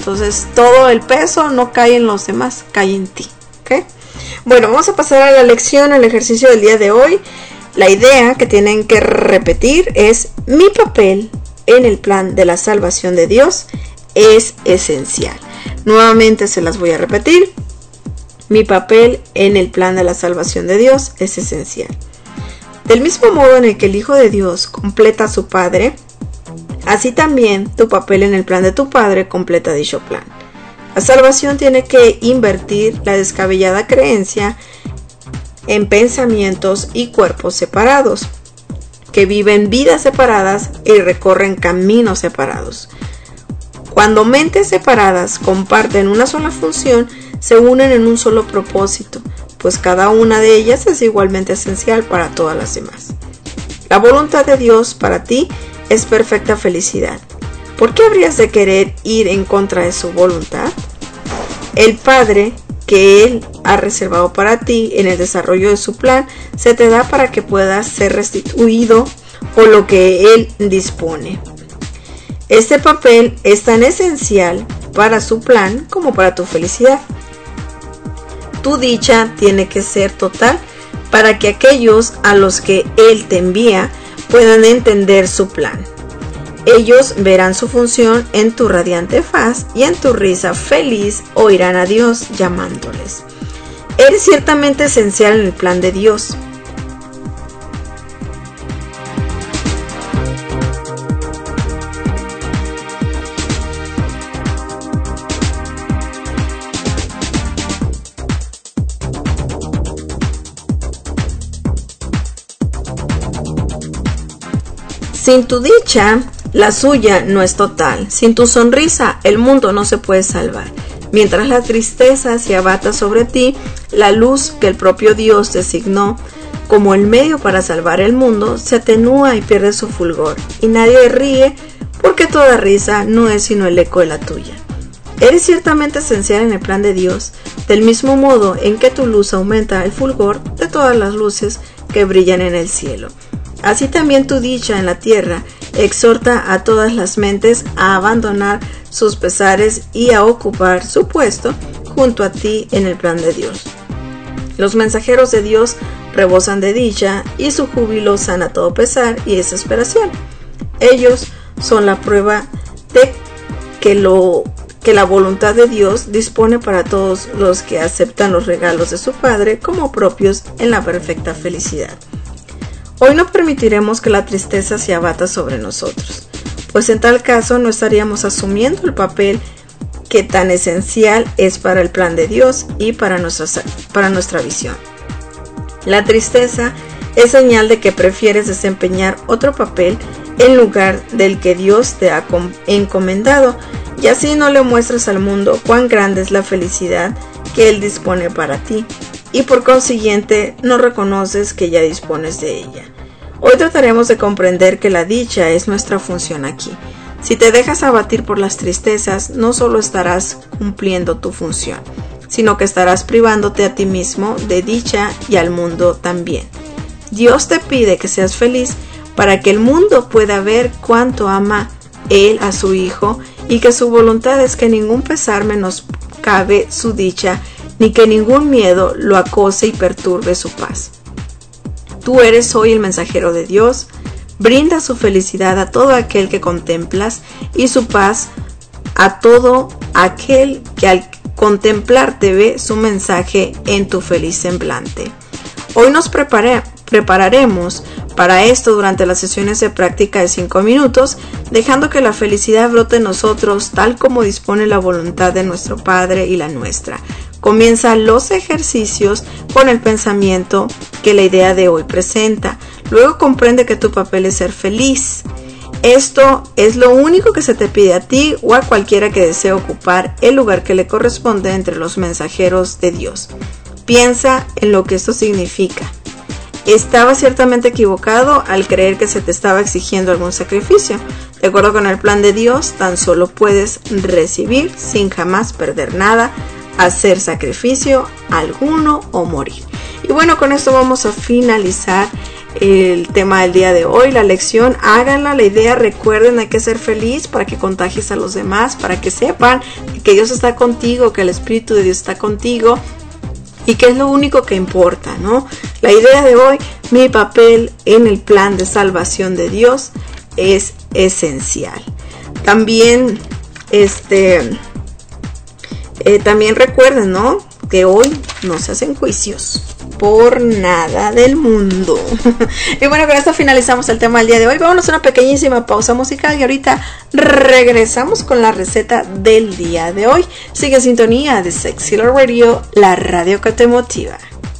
Entonces todo el peso no cae en los demás, cae en ti. ¿Okay? Bueno, vamos a pasar a la lección, el ejercicio del día de hoy. La idea que tienen que repetir es: mi papel en el plan de la salvación de Dios es esencial. Nuevamente se las voy a repetir. Mi papel en el plan de la salvación de Dios es esencial. Del mismo modo en el que el Hijo de Dios completa a su Padre, así también tu papel en el plan de tu Padre completa dicho plan. La salvación tiene que invertir la descabellada creencia en pensamientos y cuerpos separados, que viven vidas separadas y recorren caminos separados. Cuando mentes separadas comparten una sola función, se unen en un solo propósito, pues cada una de ellas es igualmente esencial para todas las demás. La voluntad de Dios para ti es perfecta felicidad. ¿Por qué habrías de querer ir en contra de su voluntad? El Padre que Él ha reservado para ti en el desarrollo de su plan se te da para que puedas ser restituido por lo que Él dispone. Este papel es tan esencial para su plan como para tu felicidad. Tu dicha tiene que ser total para que aquellos a los que Él te envía puedan entender su plan. Ellos verán su función en tu radiante faz y en tu risa feliz oirán a Dios llamándoles. Eres ciertamente esencial en el plan de Dios. Sin tu dicha, la suya no es total. Sin tu sonrisa, el mundo no se puede salvar. Mientras la tristeza se abata sobre ti, la luz que el propio Dios designó como el medio para salvar el mundo se atenúa y pierde su fulgor. Y nadie ríe porque toda risa no es sino el eco de la tuya. Eres ciertamente esencial en el plan de Dios, del mismo modo en que tu luz aumenta el fulgor de todas las luces que brillan en el cielo. Así también tu dicha en la tierra exhorta a todas las mentes a abandonar sus pesares y a ocupar su puesto junto a ti en el plan de Dios. Los mensajeros de Dios rebosan de dicha y su júbilo sana todo pesar y desesperación. Ellos son la prueba de que, lo, que la voluntad de Dios dispone para todos los que aceptan los regalos de su Padre como propios en la perfecta felicidad. Hoy no permitiremos que la tristeza se abata sobre nosotros, pues en tal caso no estaríamos asumiendo el papel que tan esencial es para el plan de Dios y para nuestra, para nuestra visión. La tristeza es señal de que prefieres desempeñar otro papel en lugar del que Dios te ha encomendado, y así no le muestras al mundo cuán grande es la felicidad que Él dispone para ti, y por consiguiente no reconoces que ya dispones de ella. Hoy trataremos de comprender que la dicha es nuestra función aquí. Si te dejas abatir por las tristezas, no solo estarás cumpliendo tu función, sino que estarás privándote a ti mismo de dicha y al mundo también. Dios te pide que seas feliz para que el mundo pueda ver cuánto ama Él a su Hijo y que su voluntad es que ningún pesar menoscabe su dicha, ni que ningún miedo lo acose y perturbe su paz. Tú eres hoy el mensajero de Dios. Brinda su felicidad a todo aquel que contemplas y su paz a todo aquel que al contemplarte ve su mensaje en tu feliz semblante. Hoy nos prepare, prepararemos para esto durante las sesiones de práctica de cinco minutos, dejando que la felicidad brote en nosotros tal como dispone la voluntad de nuestro Padre y la nuestra. Comienza los ejercicios con el pensamiento que la idea de hoy presenta. Luego comprende que tu papel es ser feliz. Esto es lo único que se te pide a ti o a cualquiera que desee ocupar el lugar que le corresponde entre los mensajeros de Dios. Piensa en lo que esto significa. Estaba ciertamente equivocado al creer que se te estaba exigiendo algún sacrificio. De acuerdo con el plan de Dios, tan solo puedes recibir sin jamás perder nada, hacer sacrificio alguno o morir. Y bueno, con esto vamos a finalizar el tema del día de hoy, la lección, háganla, la idea, recuerden, hay que ser feliz para que contagies a los demás, para que sepan que Dios está contigo, que el Espíritu de Dios está contigo y que es lo único que importa, ¿no? La idea de hoy, mi papel en el plan de salvación de Dios es esencial. También, este, eh, también recuerden, ¿no? Que hoy no se hacen juicios por nada del mundo. Y bueno, con esto finalizamos el tema del día de hoy. Vámonos a una pequeñísima pausa musical y ahorita regresamos con la receta del día de hoy. Sigue en sintonía de Sexy Love Radio, la radio que te motiva.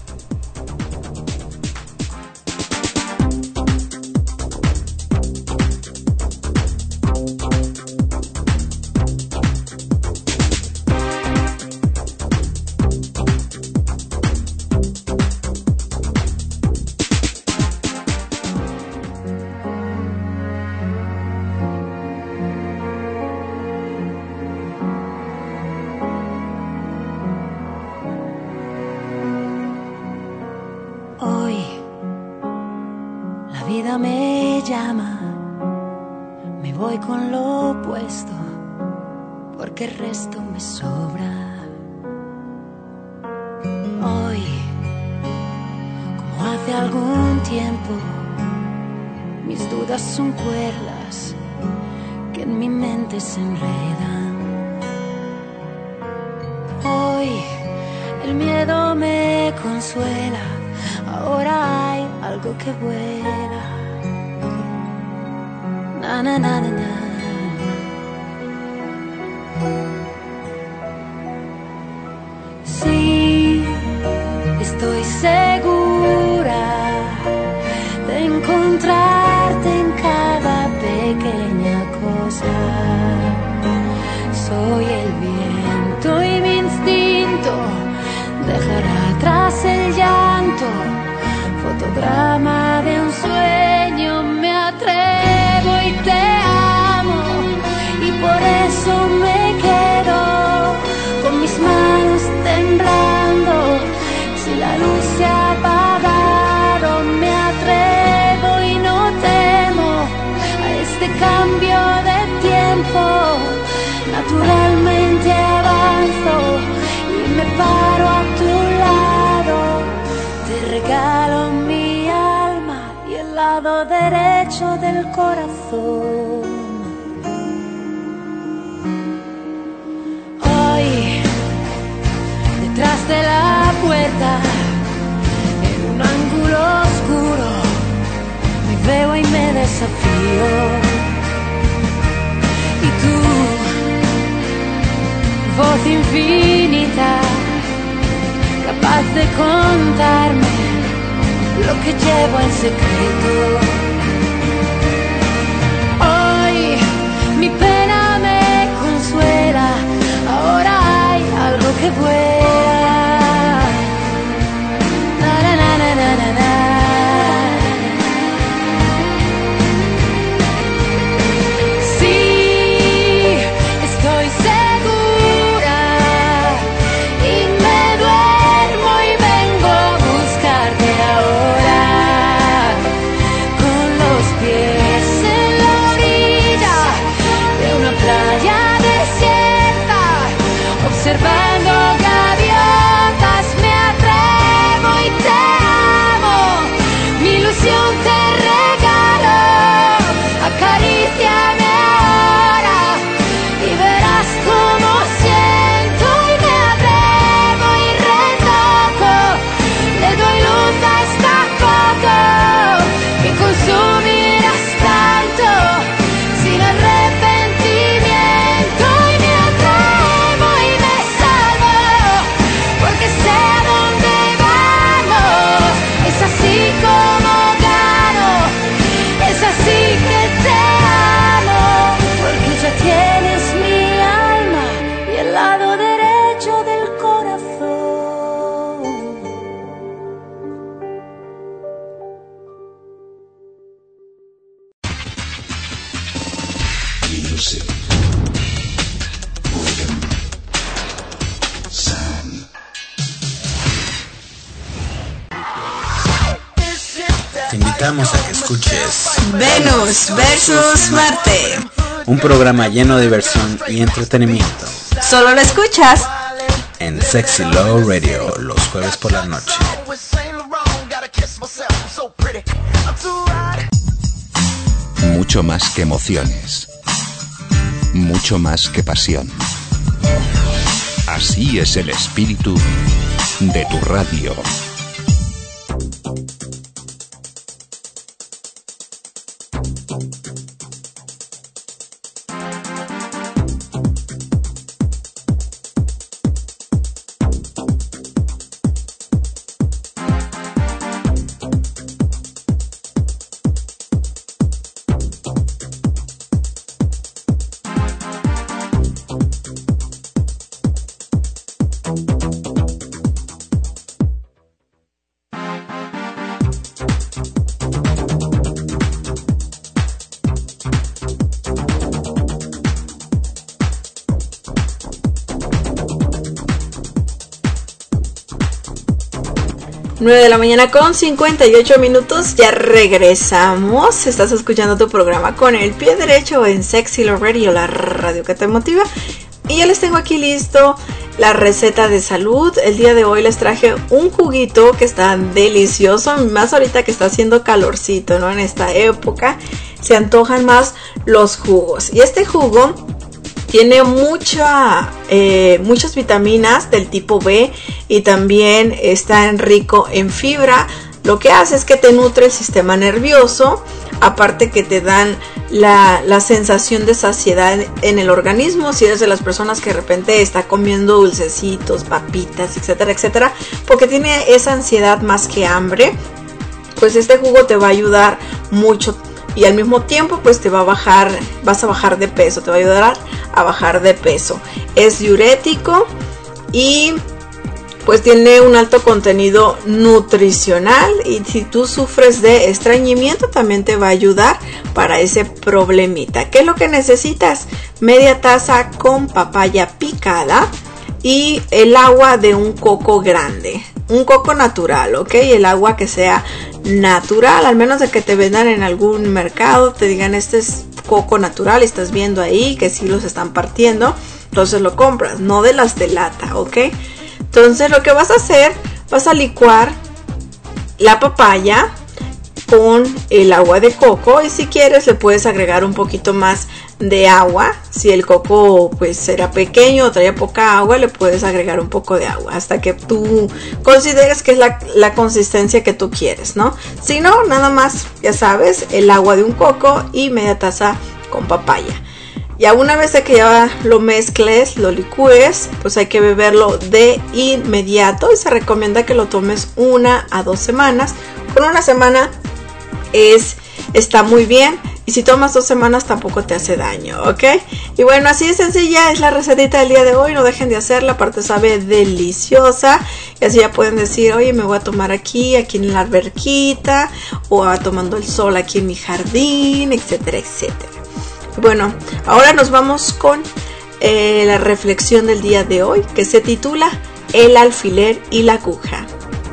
porque el resto me sobra. Hoy, como hace algún tiempo, mis dudas son cuerdas que en mi mente se enredan. Hoy, el miedo me consuela, ahora hay algo que vuela. Na na na na na. Sí, estoy segura de encontrarte en cada pequeña cosa. Soy el viento y mi instinto dejará atrás el llanto. Fotograma de un sueño, me atrevo y te amo, y por eso me quedo con mis manos temblando. Si la luz se ha apagado, me atrevo y no temo a este cambio de tiempo. Naturalmente avanzo y me paro a tu lado. Te regalo mi alma y el lado derecho del corazón. Hoy, detrás de la puerta, en un ángulo oscuro, me veo y me desafío. Y tú, voz infinita, capaz de contarme lo que llevo en secreto. Hoy mi pena me consuela, ahora hay algo que vuela. Na na na na na na na. Sí, estoy segura y me duermo y vengo a buscarte ahora, con los pies en la orilla de una playa desierta, observando gaviotas. Me atrevo y te amo, mi ilusión te regalo. Acaríciame ahora y verás cómo siento, y me atrevo y retoco. Le doy luz a esta foto que consumirás tanto sin arrepentimiento. Y me atrevo y me salvo, porque sé a dónde vamos. Es así como gano, invitamos a que escuches Venus versus Marte, un programa lleno de diversión y entretenimiento. Solo lo escuchas en Sexy Love Radio los jueves por la noche. Mucho más que emociones, mucho más que pasión. Así es el espíritu de tu radio. nueve de la mañana con cincuenta y ocho minutos, ya regresamos. Estás escuchando tu programa con el pie derecho en Sexy Love Radio, la radio que te motiva. Y ya les tengo aquí listo la receta de salud. El día de hoy les traje un juguito que está delicioso, más ahorita que está haciendo calorcito, ¿no? En esta época se antojan más los jugos. Y este jugo tiene mucha, eh, muchas vitaminas del tipo B y también está rico en fibra. Lo que hace es que te nutre el sistema nervioso, aparte que te dan la, la sensación de saciedad en el organismo. Si eres de las personas que de repente está comiendo dulcecitos, papitas, etcétera, etcétera, porque tiene esa ansiedad más que hambre, pues este jugo te va a ayudar mucho. Y al mismo tiempo pues te va a bajar, vas a bajar de peso, te va a ayudar a bajar de peso. Es diurético y pues tiene un alto contenido nutricional, y si tú sufres de estreñimiento también te va a ayudar para ese problemita. ¿Qué es lo que necesitas? Media taza con papaya picada y el agua de un coco grande. Un coco natural, ¿ok? El agua que sea natural, al menos de que te vendan en algún mercado, te digan este es coco natural y estás viendo ahí que sí los están partiendo, entonces lo compras, no de las de lata, ¿ok? Entonces lo que vas a hacer, vas a licuar la papaya con el agua de coco, y si quieres le puedes agregar un poquito más de agua. Si el coco pues era pequeño o traía poca agua, le puedes agregar un poco de agua hasta que tú consideres que es la, la consistencia que tú quieres, ¿no? Si no, nada más, ya sabes, el agua de un coco y media taza con papaya. Ya una vez que ya lo mezcles, lo licúes, pues hay que beberlo de inmediato, y se recomienda que lo tomes una a dos semanas. Con una semana es, está muy bien, y si tomas dos semanas tampoco te hace daño, ¿ok? Y bueno, así de sencilla es la recetita del día de hoy. No dejen de hacerla, aparte sabe deliciosa. Y así ya pueden decir, oye, me voy a tomar aquí, aquí en la alberquita, o a tomando el sol aquí en mi jardín, etcétera, etcétera. Bueno, ahora nos vamos con eh, la reflexión del día de hoy, que se titula El alfiler y la aguja.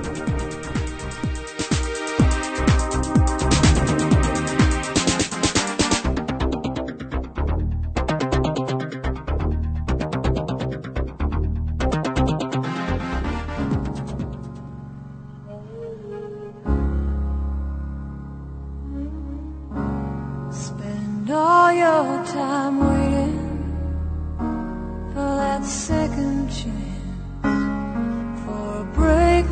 All your time waiting for that second chance, for a break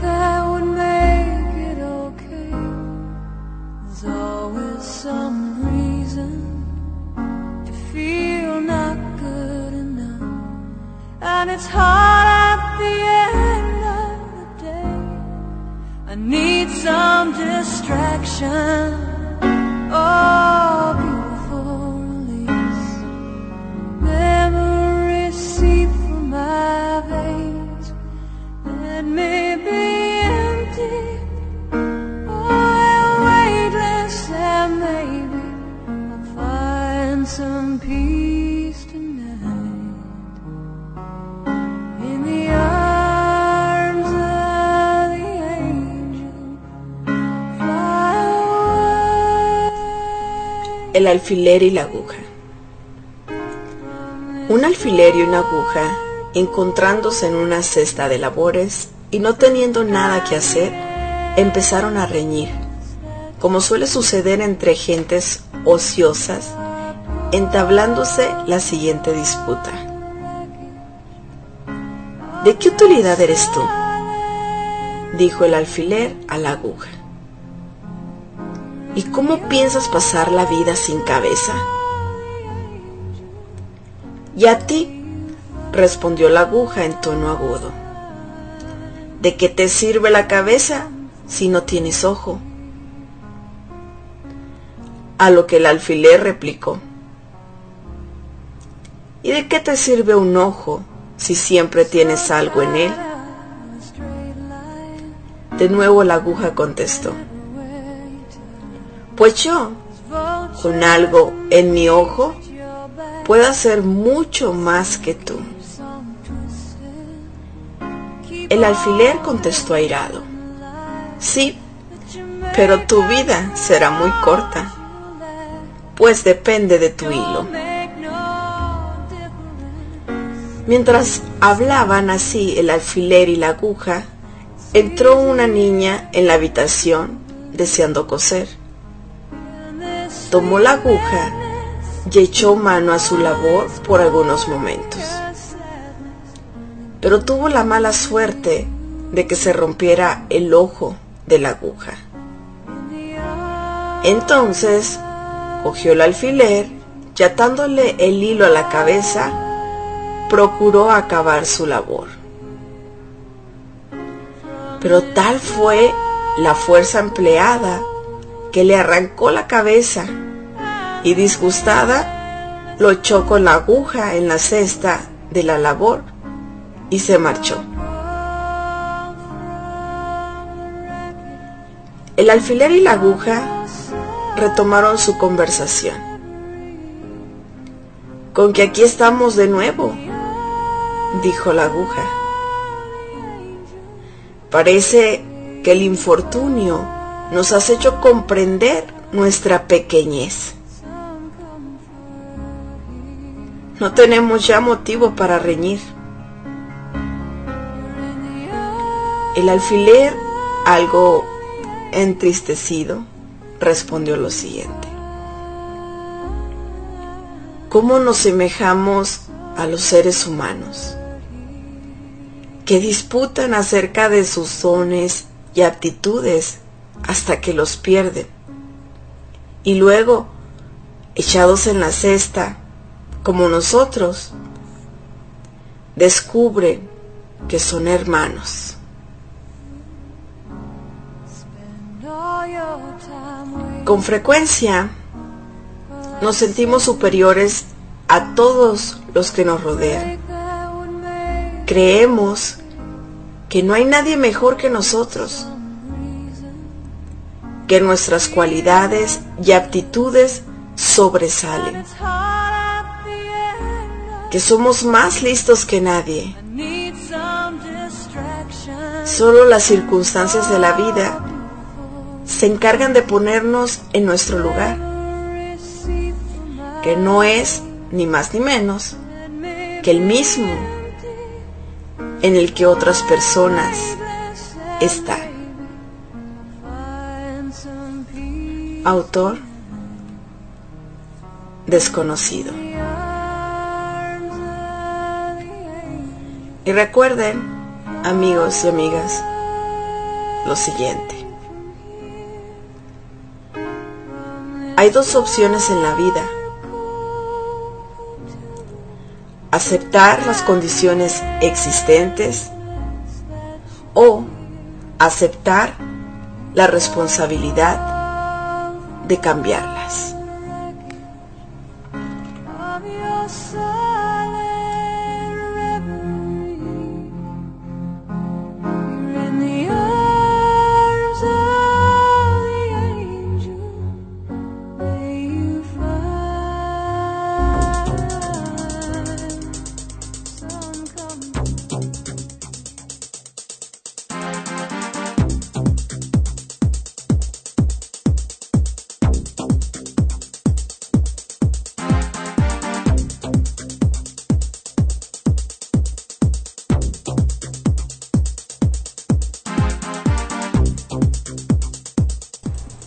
El alfiler y la aguja. Un alfiler y una aguja, encontrándose en una cesta de labores y no teniendo nada que hacer, empezaron a reñir, como suele suceder entre gentes ociosas, entablándose la siguiente disputa. ¿De qué utilidad eres tú?, dijo el alfiler a la aguja. ¿Y cómo piensas pasar la vida sin cabeza? ¿Y a ti?, respondió la aguja en tono agudo. ¿De qué te sirve la cabeza si no tienes ojo? A lo que el alfiler replicó: ¿y de qué te sirve un ojo si siempre tienes algo en él? De nuevo la aguja contestó: pues yo, con algo en mi ojo, puedo hacer mucho más que tú. El alfiler contestó airado: sí, pero tu vida será muy corta, pues depende de tu hilo. Mientras hablaban así el alfiler y la aguja, entró una niña en la habitación deseando coser. Tomó la aguja y echó mano a su labor por algunos momentos, pero tuvo la mala suerte de que se rompiera el ojo de la aguja. Entonces cogió el alfiler y, atándole el hilo a la cabeza, procuró acabar su labor. Pero tal fue la fuerza empleada que le arrancó la cabeza y, disgustada, lo echó con la aguja en la cesta de la labor y se marchó. El alfiler y la aguja retomaron su conversación. «Con que aquí estamos de nuevo», dijo la aguja. «Parece que el infortunio nos has hecho comprender nuestra pequeñez. No tenemos ya motivo para reñir». El alfiler, algo entristecido, respondió lo siguiente: ¿cómo nos semejamos a los seres humanos, que disputan acerca de sus dones y aptitudes hasta que los pierden, y luego, echados en la cesta, como nosotros, descubren que son hermanos? Con frecuencia nos sentimos superiores a todos los que nos rodean. Creemos que no hay nadie mejor que nosotros, que nuestras cualidades y aptitudes sobresalen, que somos más listos que nadie. Solo las circunstancias de la vida se encargan de ponernos en nuestro lugar, que no es ni más ni menos que el mismo en el que otras personas están. Autor desconocido. Y recuerden, amigos y amigas, lo siguiente: hay dos opciones en la vida: aceptar las condiciones existentes o aceptar la responsabilidad de cambiarlas.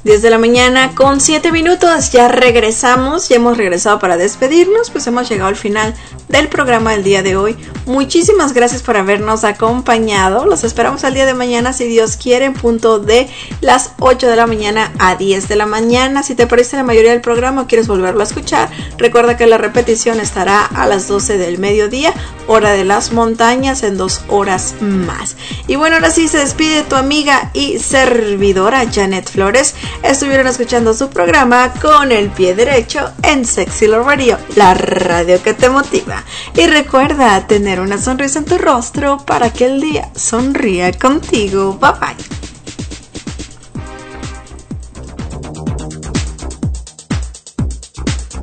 diez de la mañana con siete minutos, ya regresamos, ya hemos regresado para despedirnos, pues hemos llegado al final del programa del día de hoy. Muchísimas gracias por habernos acompañado, los esperamos al día de mañana si Dios quiere, en punto de las ocho de la mañana a diez de la mañana. Si te perdiste la mayoría del programa o quieres volverlo a escuchar, recuerda que la repetición estará a las doce del mediodía, hora de las montañas, en dos horas más. Y bueno, ahora sí se despide tu amiga y servidora Janet Flores. Estuvieron escuchando su programa Con el Pie Derecho en Sexy Love Radio, la radio que te motiva. Y recuerda tener una sonrisa en tu rostro para que el día sonría contigo. Bye bye.